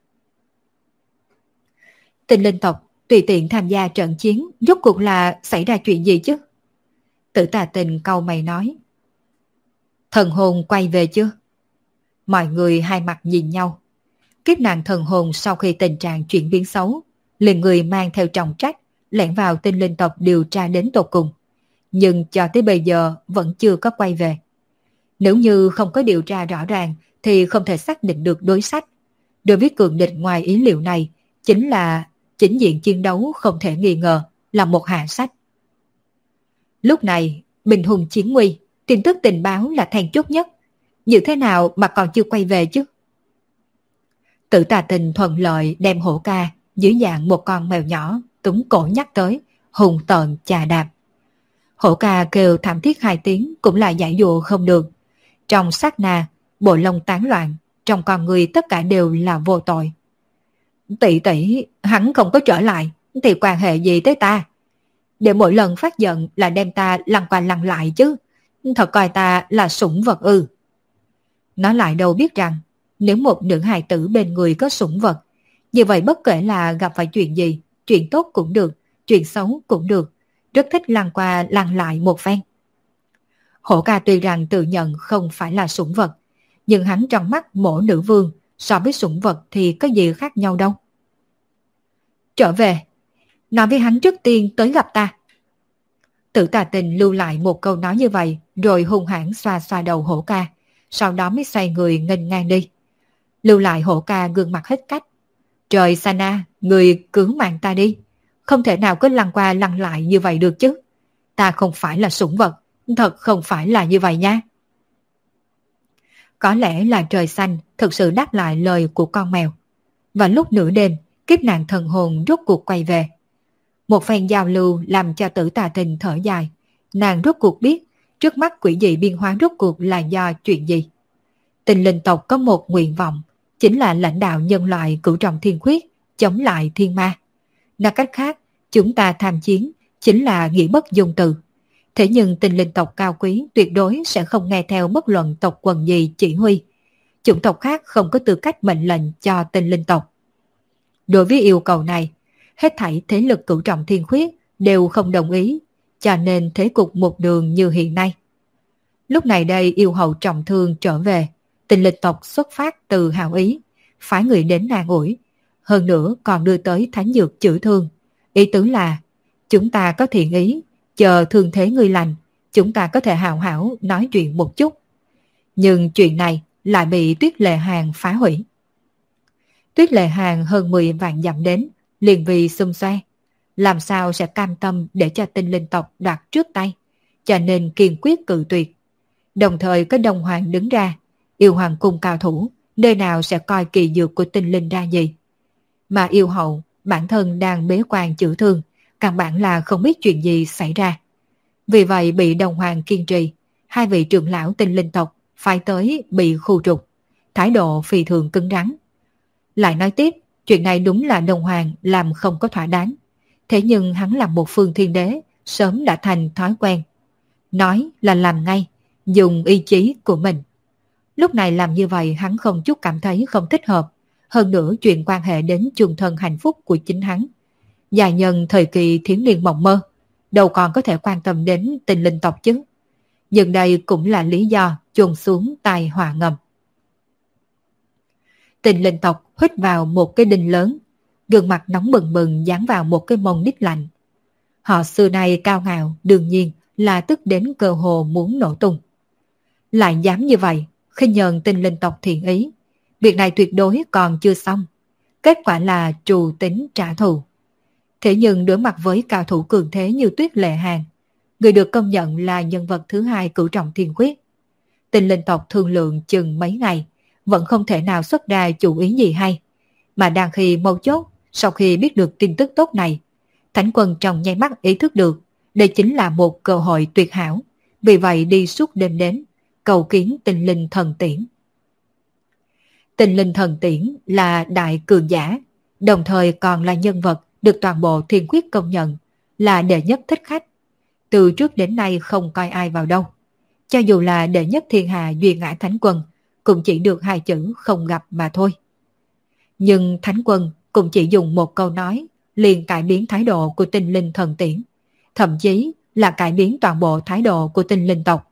Tinh linh tộc tùy tiện tham gia trận chiến, rốt cuộc là xảy ra chuyện gì chứ? Tử Tà Tinh cau mày nói. Thần hồn quay về chưa? Mọi người hai mặt nhìn nhau. Kiếp nạn thần hồn sau khi tình trạng chuyển biến xấu, liền người mang theo trọng trách, lẻn vào tinh linh tộc điều tra đến tột cùng. Nhưng cho tới bây giờ vẫn chưa có quay về. Nếu như không có điều tra rõ ràng thì không thể xác định được đối sách. Đối với cường địch ngoài ý liệu này, chính là chính diện chiến đấu không thể nghi ngờ là một hạ sách. Lúc này, bình hùng chiến nguy, tin tức tình báo là then chốt nhất. Như thế nào mà còn chưa quay về chứ? Tử Tà Tinh thuận lợi đem hổ ca dưới dạng một con mèo nhỏ túng cổ nhắc tới, hùng tợn chà đạp. Hổ ca kêu thảm thiết hai tiếng cũng là giải dụa không được. Trong sát na, bộ lông tán loạn, trong con người tất cả đều là vô tội. Tỷ tỷ, hắn không có trở lại, thì quan hệ gì tới ta? Để mỗi lần phát giận là đem ta lăn qua lăn lại chứ, thật coi ta là sủng vật ư. Nó lại đâu biết rằng, nếu một nữ hài tử bên người có sủng vật, như vậy bất kể là gặp phải chuyện gì, chuyện tốt cũng được, chuyện xấu cũng được, rất thích lăn qua lăn lại một phen. Hổ ca tuy rằng tự nhận không phải là sủng vật, nhưng hắn trong mắt mổ nữ vương so với sủng vật thì có gì khác nhau đâu. Trở về, nói với hắn trước tiên tới gặp ta. Tử Tà Tinh lưu lại một câu nói như vậy, rồi hung hãn xoa xoa đầu hổ ca, sau đó mới xoay người nghênh ngang đi. Lưu lại hổ ca gương mặt hết cách. Trời Sana, người cứu mạng ta đi, không thể nào cứ lăn qua lăn lại như vậy được chứ. Ta không phải là sủng vật, thật không phải là như vậy nha. Có lẽ là trời xanh thực sự đáp lại lời của con mèo. Và lúc nửa đêm, kiếp nạn thần hồn rốt cuộc quay về. Một phen giao lưu làm cho Tử Tà Tinh thở dài. Nàng rốt cuộc biết trước mắt quỷ dị biên hóa rốt cuộc là do chuyện gì. Tinh linh tộc có một nguyện vọng, chính là lãnh đạo nhân loại cửu trọng thiên khuyết, chống lại thiên ma. Nói cách khác, chúng ta tham chiến chính là nghĩa bất dung từ. Thế nhưng tinh linh tộc cao quý tuyệt đối sẽ không nghe theo bất luận tộc quần gì chỉ huy. Chủng tộc khác không có tư cách mệnh lệnh cho tinh linh tộc. Đối với yêu cầu này, Hết thảy thế lực cửu trọng thiên khuyết đều không đồng ý, cho nên thế cục một đường như hiện nay. Lúc này đây yêu hậu trọng thương trở về, Tinh Linh tộc xuất phát từ hảo ý, phái người đến an ủi, hơn nữa còn đưa tới thánh dược chữa thương. Ý tứ là, chúng ta có thiện ý, chờ thương thế ngươi lành, chúng ta có thể hào hảo nói chuyện một chút. Nhưng chuyện này lại bị Tuyết Lệ Hàng phá hủy. Tuyết Lệ Hàng hơn mười vạn dặm đến, liền vì xung xoe, làm sao sẽ cam tâm để cho Tinh Linh tộc đoạt trước tay, cho nên kiên quyết cự tuyệt. Đồng thời có Đông Hoàng đứng ra, yêu hoàng cung cao thủ, nơi nào sẽ coi kỳ dược của Tinh Linh ra gì. Mà yêu hậu, bản thân đang bế quan chữa thương, căn bản là không biết chuyện gì xảy ra. Vì vậy bị Đông Hoàng kiên trì, hai vị trưởng lão Tinh Linh tộc phải tới bị khu trục, thái độ phi thường cứng rắn. Lại nói tiếp, chuyện này đúng là Đông Hoàng làm không có thỏa đáng. Thế nhưng hắn là một phương thiên đế, sớm đã thành thói quen. Nói là làm ngay, dùng ý chí của mình. Lúc này làm như vậy hắn không chút cảm thấy không thích hợp. Hơn nữa chuyện quan hệ đến chung thân hạnh phúc của chính hắn. Già nhân thời kỳ thiếu niên mộng mơ, đâu còn có thể quan tâm đến Tinh Linh tộc chứ. Nhưng đây cũng là lý do chôn xuống tai họa ngầm. Tinh Linh tộc hít vào một cái đinh lớn, gương mặt nóng bừng bừng dán vào một cái mông đít lạnh. Họ xưa nay cao ngạo, đương nhiên là tức đến cơ hồ muốn nổ tung. Lại dám như vậy, khinh nhờn Tinh Linh tộc thiện ý. Việc này tuyệt đối còn chưa xong. Kết quả là trù tính trả thù. Thế nhưng đối mặt với cao thủ cường thế như Tuyết Lệ Hàng, người được công nhận là nhân vật thứ hai cửu trọng thiên quyết, Tinh Linh tộc thương lượng chừng mấy ngày, vẫn không thể nào xuất ra chủ ý gì hay. Mà đang khi mấu chốt, sau khi biết được tin tức tốt này, Thánh Quân trong nháy mắt ý thức được đây chính là một cơ hội tuyệt hảo, vì vậy đi suốt đêm đến, cầu kiến Tinh Linh thần tiễn. Tinh Linh thần tiễn là đại cường giả, đồng thời còn là nhân vật được toàn bộ thiên quyết công nhận, là đệ nhất thích khách. Từ trước đến nay không coi ai vào đâu. Cho dù là đệ nhất thiên hạ duy ngã Thánh Quân, cũng chỉ được hai chữ không gặp mà thôi. Nhưng Thánh Quân cũng chỉ dùng một câu nói, liền cải biến thái độ của Tinh Linh thần tiễn, thậm chí là cải biến toàn bộ thái độ của Tinh Linh tộc.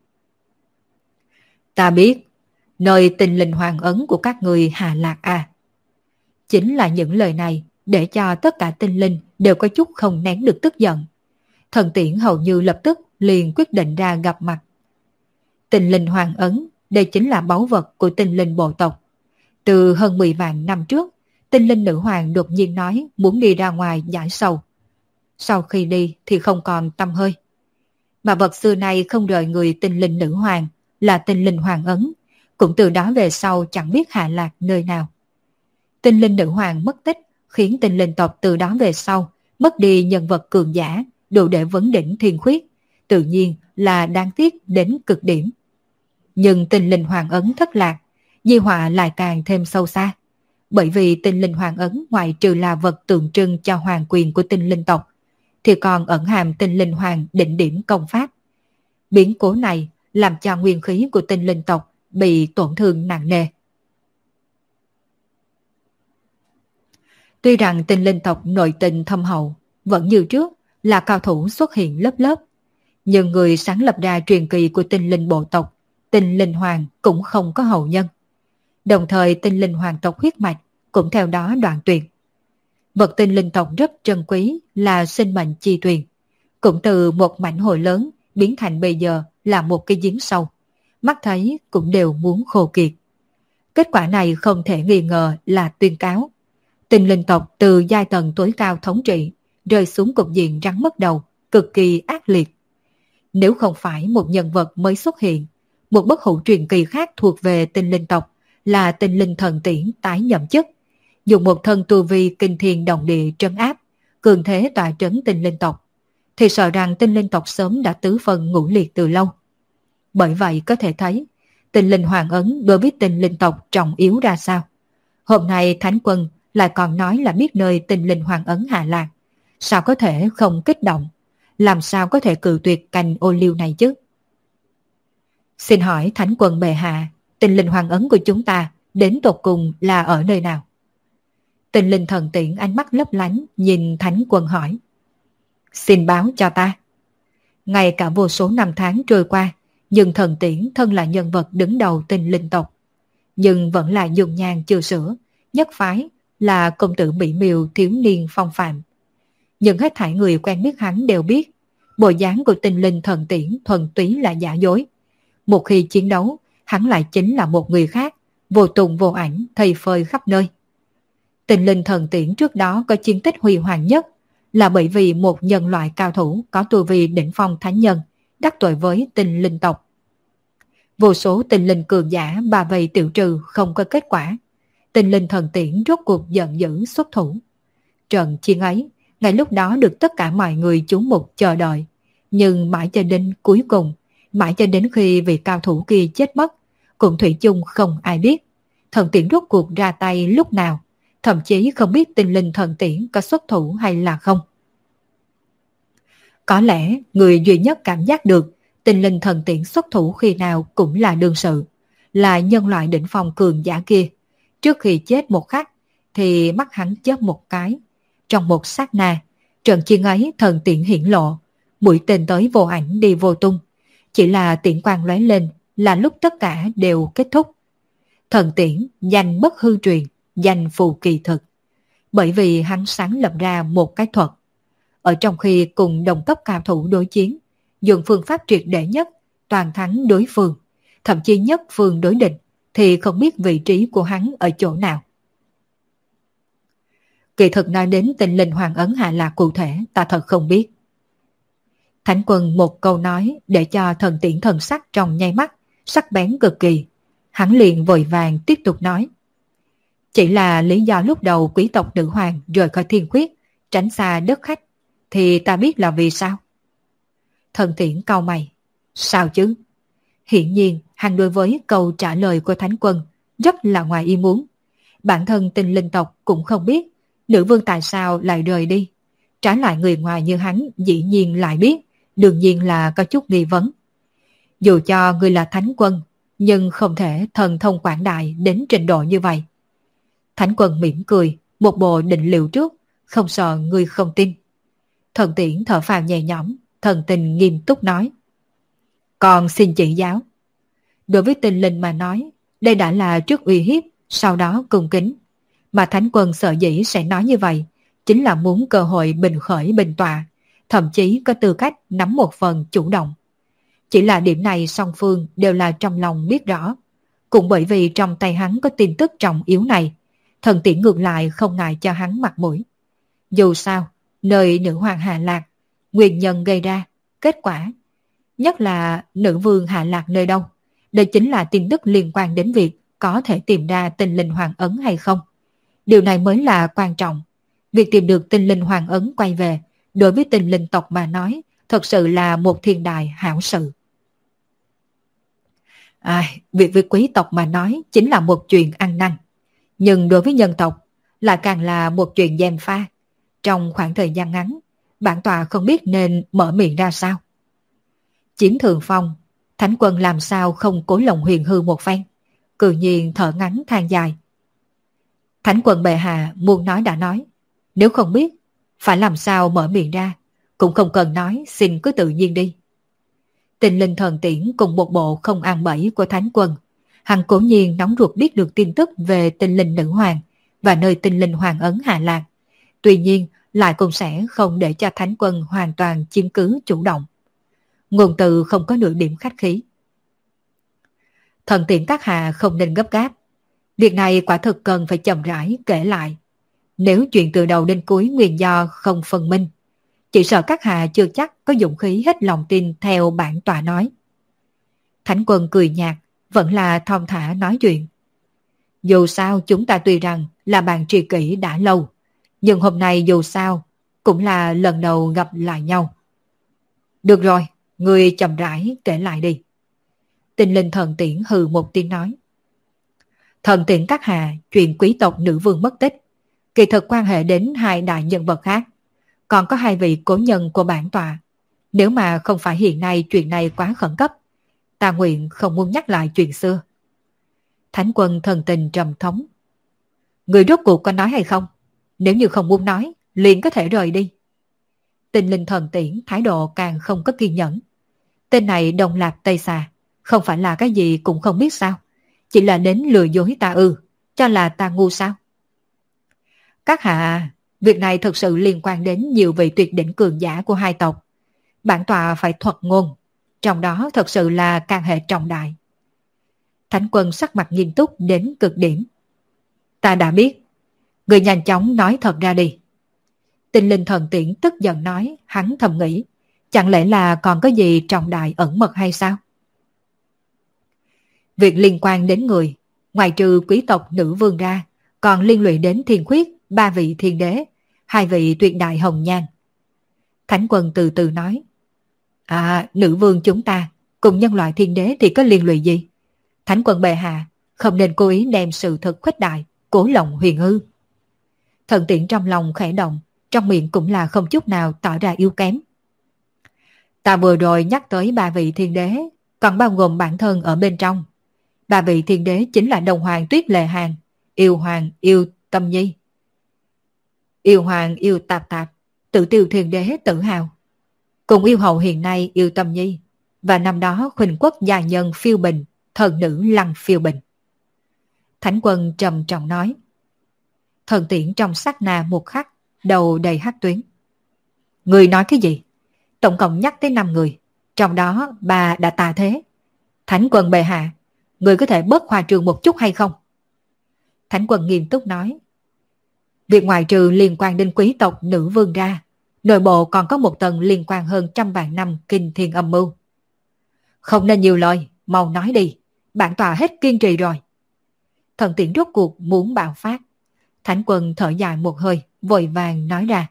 Ta biết, nơi Tinh Linh hoàng ấn của các người hạ lạc à. Chính là những lời này để cho tất cả tinh linh đều có chút không nén được tức giận. Thần tiễn hầu như lập tức liền quyết định ra gặp mặt. Tinh Linh hoàng ấn, đây chính là báu vật của Tinh Linh bộ tộc. Từ hơn mười vạn năm trước, Tinh Linh nữ hoàng đột nhiên nói muốn đi ra ngoài giải sầu. Sau khi đi thì không còn tăm hơi. Mà vật xưa này không rời người Tinh Linh nữ hoàng là Tinh Linh hoàng ấn, cũng từ đó về sau chẳng biết hạ lạc nơi nào. Tinh Linh nữ hoàng mất tích khiến Tinh Linh tộc từ đó về sau mất đi nhân vật cường giả đủ để vấn đỉnh thiên khuyết, tự nhiên là đáng tiếc đến cực điểm. Nhưng Tinh Linh hoàng ấn thất lạc, di họa lại càng thêm sâu xa. Bởi vì Tinh Linh hoàng ấn ngoại trừ là vật tượng trưng cho hoàng quyền của Tinh Linh tộc, thì còn ẩn hàm Tinh Linh hoàng định điểm công pháp. Biến cố này làm cho nguyên khí của Tinh Linh tộc bị tổn thương nặng nề. Tuy rằng Tinh Linh tộc nội tình thâm hậu, vẫn như trước là cao thủ xuất hiện lớp lớp, nhưng người sáng lập ra truyền kỳ của Tinh Linh bộ tộc, Tinh Linh hoàng cũng không có hậu nhân. Đồng thời Tinh Linh hoàng tộc huyết mạch cũng theo đó đoạn tuyệt. Vật Tinh Linh tộc rất trân quý là sinh mệnh chi tuyền, cũng từ một mảnh hồ lớn biến thành bây giờ là một cái giếng sâu, mắt thấy cũng đều muốn khô kiệt. Kết quả này không thể nghi ngờ là tuyên cáo Tinh Linh tộc từ giai tầng tối cao thống trị rơi xuống cục diện rắn mất đầu, cực kỳ ác liệt. Nếu không phải một nhân vật mới xuất hiện, một bất hủ truyền kỳ khác thuộc về Tinh Linh tộc là Tinh Linh thần tiễn tái nhậm chức, dùng một thân tu vi kinh thiên động địa trấn áp, cường thế tọa trấn Tinh Linh tộc, thì sợ rằng Tinh Linh tộc sớm đã tứ phân ngũ liệt từ lâu. Bởi vậy có thể thấy, Tinh Linh hoàng ấn đối với Tinh Linh tộc trọng yếu ra sao. Hôm nay Thánh Quân lại còn nói là biết nơi Tinh Linh hoàng ấn hạ lạc, sao có thể không kích động, làm sao có thể cự tuyệt cành ô liu này chứ. Xin hỏi Thánh Quân bệ hạ, Tinh Linh hoàng ấn của chúng ta đến tột cùng là ở nơi nào? Tinh linh thần tiễn ánh mắt lấp lánh nhìn Thánh Quân hỏi. Xin báo cho ta. Ngay cả vô số năm tháng trôi qua, nhưng thần tiễn thân là nhân vật đứng đầu tinh linh tộc. Nhưng vẫn là dung nhan chưa sửa, nhất phái là công tử mỹ miều thiếu niên phong phạm. Nhưng hết thảy người quen biết hắn đều biết, bộ dáng của tinh linh thần tiễn thuần túy là giả dối. Một khi chiến đấu, hắn lại chính là một người khác, vô tùng vô ảnh, thây phơi khắp nơi. Tinh linh thần tiễn trước đó có chiến tích huy hoàng nhất là bởi vì một nhân loại cao thủ có tu vi đỉnh phong thánh nhân đắc tội với tinh linh tộc. Vô số tinh linh cường giả bà vây tiểu trừ không có kết quả. Tinh linh thần tiễn rốt cuộc giận dữ xuất thủ. Trận chiến ấy, ngay lúc đó được tất cả mọi người chú mục chờ đợi. Nhưng mãi cho đến cuối cùng, mãi cho đến khi vị cao thủ kia chết mất, cũng thủy chung không ai biết thần tiễn rốt cuộc ra tay lúc nào, thậm chí không biết tinh linh thần tiễn có xuất thủ hay là không. Có lẽ người duy nhất cảm giác được tinh linh thần tiễn xuất thủ khi nào cũng là đương sự, là nhân loại đỉnh phong cường giả kia. Trước khi chết một khắc thì mắt hắn chớp một cái. Trong một sát na, trận chiến ấy thần tiễn hiển lộ, mũi tên tới vô ảnh đi vô tung. Chỉ là tiễn quang lóe lên là lúc tất cả đều kết thúc. Thần tiễn danh bất hư truyền, danh phù kỳ thực. Bởi vì hắn sáng lập ra một cái thuật. Ở trong khi cùng đồng cấp cao thủ đối chiến, dùng phương pháp triệt để nhất, toàn thắng đối phương, thậm chí nhất phương đối địch, thì không biết vị trí của hắn ở chỗ nào. Kỳ thực nói đến tinh linh hoàng ấn hạ lạc cụ thể, ta thật không biết. Thánh Quân một câu nói để cho thần tiễn thần sắc trong nháy mắt, sắc bén cực kỳ. Hắn liền vội vàng tiếp tục nói. Chỉ là lý do lúc đầu quý tộc nữ hoàng rời khỏi thiên khuyết, tránh xa đất khách, thì ta biết là vì sao. Thần tiễn cau mày. Sao chứ? Hiển nhiên, hắn đối với câu trả lời của Thánh Quân rất là ngoài ý muốn. Bản thân tinh linh tộc cũng không biết nữ vương tại sao lại rời đi. Trái lại người ngoài như hắn dĩ nhiên lại biết, đương nhiên là có chút nghi vấn. Dù cho người là Thánh Quân, nhưng không thể thần thông quảng đại đến trình độ như vậy. Thánh Quân mỉm cười, một bộ định liệu trước, không sợ người không tin. Thần tiễn thở phào nhẹ nhõm, thần tình nghiêm túc nói. Còn xin chỉ giáo. Đối với tinh linh mà nói, đây đã là trước uy hiếp, sau đó cung kính. Mà Thánh Quân sợ dĩ sẽ nói như vậy, chính là muốn cơ hội bình khởi bình tọa, thậm chí có tư cách nắm một phần chủ động. Chỉ là điểm này song phương đều là trong lòng biết rõ. Cũng bởi vì trong tay hắn có tin tức trọng yếu này, thần tiễn ngược lại không ngại cho hắn mặt mũi. Dù sao, nơi nữ hoàng hạ lạc, nguyên nhân gây ra, kết quả, nhất là nữ vương hạ lạc nơi đâu, đây chính là tin tức liên quan đến việc có thể tìm ra tinh linh hoàng ấn hay không. Điều này mới là quan trọng. Việc tìm được tinh linh hoàng ấn quay về, đối với tinh linh tộc mà nói, thật sự là một thiên đại hảo sự. À, việc với quý tộc mà nói chính là một chuyện ăn năn. Nhưng đối với nhân tộc, lại càng là một chuyện gièm pha. Trong khoảng thời gian ngắn, bản tọa không biết nên mở miệng ra sao. Chiến Thường Phong, Thánh Quân làm sao không cố lòng huyền hư một phen, cự nhiên thở ngắn than dài. Thánh Quân bệ hạ muốn nói đã nói, nếu không biết, phải làm sao mở miệng ra, cũng không cần nói, xin cứ tự nhiên đi. Tinh linh thần tiễn cùng một bộ không ăn bẫy của Thánh Quân, hắn cố nhiên nóng ruột biết được tin tức về tinh linh nữ hoàng và nơi tinh linh hoàng ấn hạ lạc. Tuy nhiên, lại cũng sẽ không để cho Thánh Quân hoàn toàn chiếm cứ chủ động. Ngôn từ không có nửa điểm khách khí. Thần tiễn các hạ không nên gấp gáp. Việc này quả thực cần phải chậm rãi kể lại. Nếu chuyện từ đầu đến cuối nguyên do không phân minh, chỉ sợ các hạ chưa chắc có dũng khí hết lòng tin theo bản tọa nói. Thánh Quân cười nhạt, vẫn là thong thả nói chuyện. Dù sao chúng ta tuy rằng là bạn tri kỷ đã lâu, nhưng hôm nay dù sao cũng là lần đầu gặp lại nhau. Được rồi, ngươi chậm rãi kể lại đi. Tinh linh thần tiễn hừ một tiếng nói. Thần tiễn các hạ, chuyện quý tộc nữ vương mất tích, kỳ thực quan hệ đến hai đại nhân vật khác, còn có hai vị cố nhân của bản tọa. Nếu mà không phải hiện nay chuyện này quá khẩn cấp, ta nguyện không muốn nhắc lại chuyện xưa. Thánh Quân thần tình trầm thống. Người rốt cuộc có nói hay không? Nếu như không muốn nói, liền có thể rời đi. Tinh linh thần tiễn thái độ càng không có kiên nhẫn. Tên này đồng lạc tây xà, không phải là cái gì cũng không biết sao? Chỉ là đến lừa dối ta ư, cho là ta ngu sao? Các hạ, việc này thực sự liên quan đến nhiều vị tuyệt đỉnh cường giả của hai tộc. Bản tọa phải thuật ngôn, trong đó thật sự là can hệ trọng đại. Thánh quân sắc mặt nghiêm túc đến cực điểm. Ta đã biết, người nhanh chóng nói thật ra đi. Tinh linh thần tiễn tức giận nói, hắn thầm nghĩ, chẳng lẽ là còn có gì trọng đại ẩn mật hay sao? Việc liên quan đến người, ngoài trừ quý tộc nữ vương ra, còn liên lụy đến thiên khuyết, ba vị thiên đế, hai vị tuyệt đại hồng nhan. Thánh quân từ từ nói, à, nữ vương chúng ta, cùng nhân loại thiên đế thì có liên lụy gì? Thánh quân bệ hạ, không nên cố ý đem sự thật khuếch đại, cố lòng huyền hư. Thần tiễn trong lòng khẽ động, trong miệng cũng là không chút nào tỏ ra yếu kém. Ta vừa rồi nhắc tới ba vị thiên đế, còn bao gồm bản thân ở bên trong. Ba vị thiên đế chính là Đồng Hoàng Tuyết Lệ Hàn, Yêu Hoàng Yêu Tâm Nhi, Yêu Hoàng Yêu Tạp Tạp, Tự Tiêu Thiên Đế Tử Hào, cùng Yêu Hậu hiện nay Yêu Tâm Nhi, và năm đó Huỳnh Quốc gia nhân Phiêu Bình, thần nữ Lăng Phiêu Bình. Thánh quân trầm trọng nói. Thần tiễn trong sát na một khắc, đầu đầy hắc tuyến. Người nói cái gì? Tổng cộng nhắc tới năm người, trong đó bà đã tà thế. Thánh quân bệ hạ, người có thể bớt khoa trương một chút hay không? Thánh quân nghiêm túc nói. Việc ngoại trừ liên quan đến quý tộc nữ vương ra, nội bộ còn có một tầng liên quan hơn trăm vạn năm kinh thiên âm mưu. Không nên nhiều lời, mau nói đi, bản tọa hết kiên trì rồi. Thần tiễn rốt cuộc muốn bạo phát. Thánh quân thở dài một hơi, vội vàng nói ra.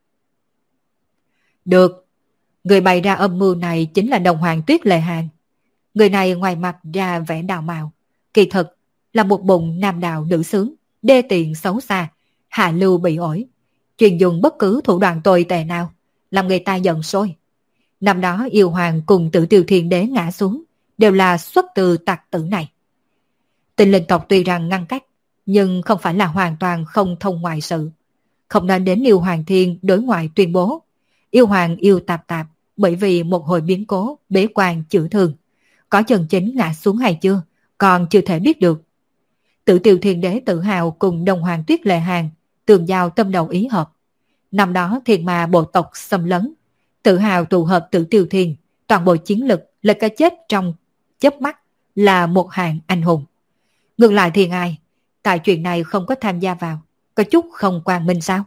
Được, người bày ra âm mưu này chính là Đồng Hoàng Tuyết Lệ Hàn. Người này ngoài mặt ra vẻ đào mạo, kỳ thực là một bụng nam đạo nữ sướng, đê tiện xấu xa, hạ lưu bị ổi, chuyên dùng bất cứ thủ đoạn tồi tệ nào, làm người ta giận sôi. Năm đó Yêu Hoàng cùng Tử Tiêu Thiên Đế ngã xuống, đều là xuất từ tặc tử này. Tinh linh tộc tuy rằng ngăn cách, nhưng không phải là hoàn toàn không thông ngoại sự. Không nên đến Yêu Hoàng Thiên đối ngoại tuyên bố Yêu Hoàng Yêu Tạp Tạp bởi vì một hồi biến cố bế quan chữa thương, có chân chính ngã xuống hay chưa, còn chưa thể biết được. Tử Tiêu Thiên Đế Tự Hào cùng Đồng Hoàng Tuyết Lệ Hàn tường giao tâm đầu ý hợp. Năm đó thiên ma bộ tộc xâm lấn, Tự Hào tụ hợp Tử Tiêu Thiên, toàn bộ chiến lực là cái chết trong chớp mắt, là một hạng anh hùng. Ngược lại Thiên Ai, tại chuyện này không có tham gia vào, có chút không quang minh sao?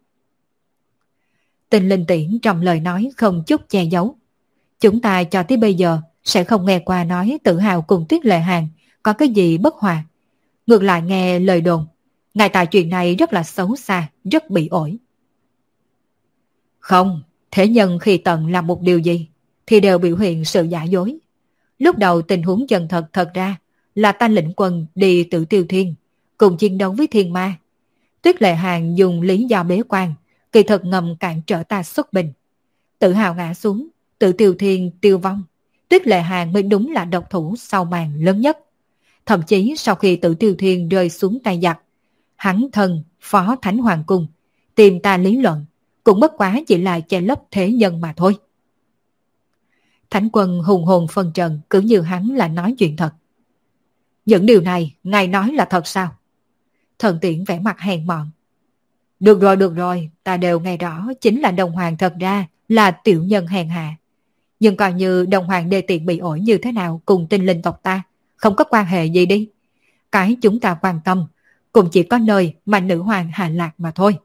Tinh linh tiễn trong lời nói không chút che giấu. Chúng ta cho tới bây giờ sẽ không nghe qua nói Tự Hào cùng Tuyết Lệ Hàn có cái gì bất hòa. Ngược lại nghe lời đồn, ngài tại chuyện này rất là xấu xa, rất bị ổi. Không, thế nhân khi tận làm một điều gì thì đều biểu hiện sự giả dối. Lúc đầu tình huống chân thật thật ra là ta lĩnh quân đi Tử Tiêu Thiên, cùng chiến đấu với thiên ma. Tuyết Lệ Hàn dùng lý do bế quan, kỳ thực ngầm cản trở ta xuất binh. Tự Hào ngã xuống, Tử Tiêu Thiên tiêu vong. Tuyết Lệ Hàn mới đúng là độc thủ sau màn lớn nhất. Thậm chí sau khi Tử Tiêu Thiên rơi xuống tay giặc, hắn thân phó Thánh Hoàng Cung tìm ta lý luận, cũng bất quá chỉ là che lấp thế nhân mà thôi. Thánh quân hùng hồn phân trần, cứ như hắn là nói chuyện thật. Những điều này ngài nói là thật sao? Thần tiễn vẻ mặt hèn mọn. Được rồi, được rồi, ta đều nghe rõ chính là Đồng Hoàng thật ra là tiểu nhân hèn hạ. Nhưng coi như Đồng Hoàng đê tiện bị ổi như thế nào cùng tinh linh tộc ta, không có quan hệ gì đi. Cái chúng ta quan tâm cũng chỉ có nơi mà nữ hoàng hạ lạc mà thôi.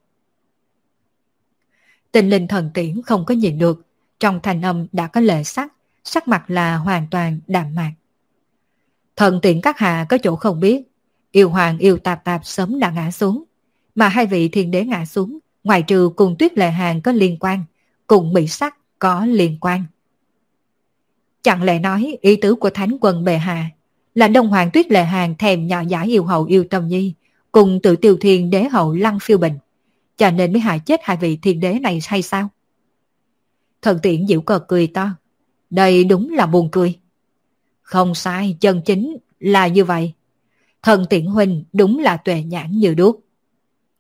Tinh linh thần tiễn không có nhìn được, trong thanh âm đã có lệ sắc, sắc mặt là hoàn toàn đạm mạc. Thần tiễn các hạ có chỗ không biết, Yêu Hoàng Yêu Tạp Tạp sớm đã ngã xuống, mà hai vị thiên đế ngã xuống, ngoài trừ cùng Tuyết Lệ Hàn có liên quan, cùng Mỹ Sắc có liên quan. Chẳng lẽ nói ý tứ của Thánh quân bệ hạ là Đông Hoàng Tuyết Lệ Hàn thèm nhỏ giải Yêu Hậu Yêu Tâm Nhi cùng Tự Tiêu Thiên Đế Hậu Lăng Phiêu Bình, cho nên mới hại chết hai vị thiên đế này hay sao? Thần tiễn giễu cợt cười to. Đây đúng là buồn cười. Không sai, chân chính là như vậy. Thần tiễn huynh đúng là tuệ nhãn như đuốc.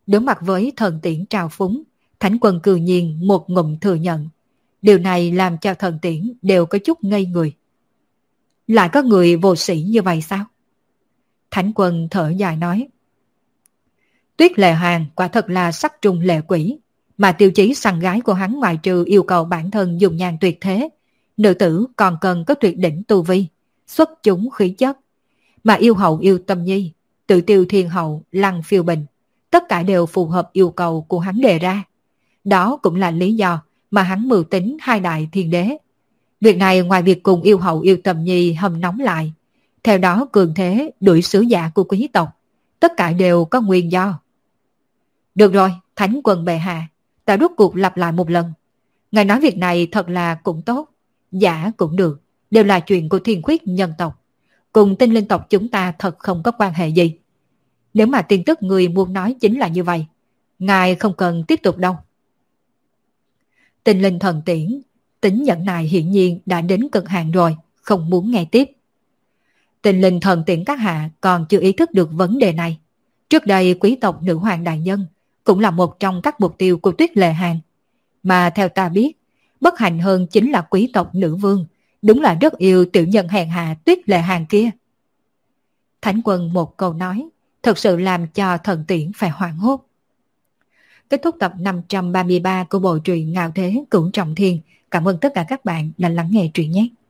Đối mặt với Thần Tiễn trào phúng, Thánh Quân cư nhiên một ngụm thừa nhận. Điều này làm cho Thần Tiễn đều có chút ngây người. Lại có người vô sĩ như vậy sao? Thánh Quân thở dài nói. Tuyết Lệ Hàng quả thật là sắc trung lệ quỷ, mà tiêu chí săn gái của hắn ngoài trừ yêu cầu bản thân dùng nhan tuyệt thế, nữ tử còn cần có tuyệt đỉnh tu vi, xuất chúng khí chất. Mà yêu hậu yêu tâm nhi, tự tiêu thiên hậu, lăng phiêu bình, tất cả đều phù hợp yêu cầu của hắn đề ra. Đó cũng là lý do mà hắn mưu tính hai đại thiên đế. Việc này ngoài việc cùng yêu hậu yêu tâm nhi hâm nóng lại, theo đó cường thế đuổi sứ giả của quý tộc, tất cả đều có nguyên do. Được rồi, Thánh Quân bệ hạ, ta rút cuộc lặp lại một lần. Ngài nói việc này thật là cũng tốt, giả cũng được, đều là chuyện của thiên khuyết nhân tộc. Cùng tinh linh tộc chúng ta thật không có quan hệ gì. Nếu mà tin tức người muốn nói chính là như vậy, ngài không cần tiếp tục đâu. Tinh linh thần tiễn, tính nhẫn nại hiển nhiên đã đến cực hạn rồi, không muốn nghe tiếp. Tinh linh thần tiễn các hạ còn chưa ý thức được vấn đề này. Trước đây quý tộc nữ hoàng đại nhân cũng là một trong các mục tiêu của Tuyết Lệ Hàng. Mà theo ta biết, bất hạnh hơn chính là quý tộc nữ vương, đúng là rất yêu tiểu nhân hèn hạ Tuyết Lệ Hàng kia. Thánh Quân một câu nói, thật sự làm cho Thần Tiễn phải hoảng hốt. Kết thúc tập năm trăm ba mươi ba của bộ truyện Ngạo Thế Cửu Trọng Thiên. Cảm ơn tất cả các bạn đã lắng nghe truyện nhé.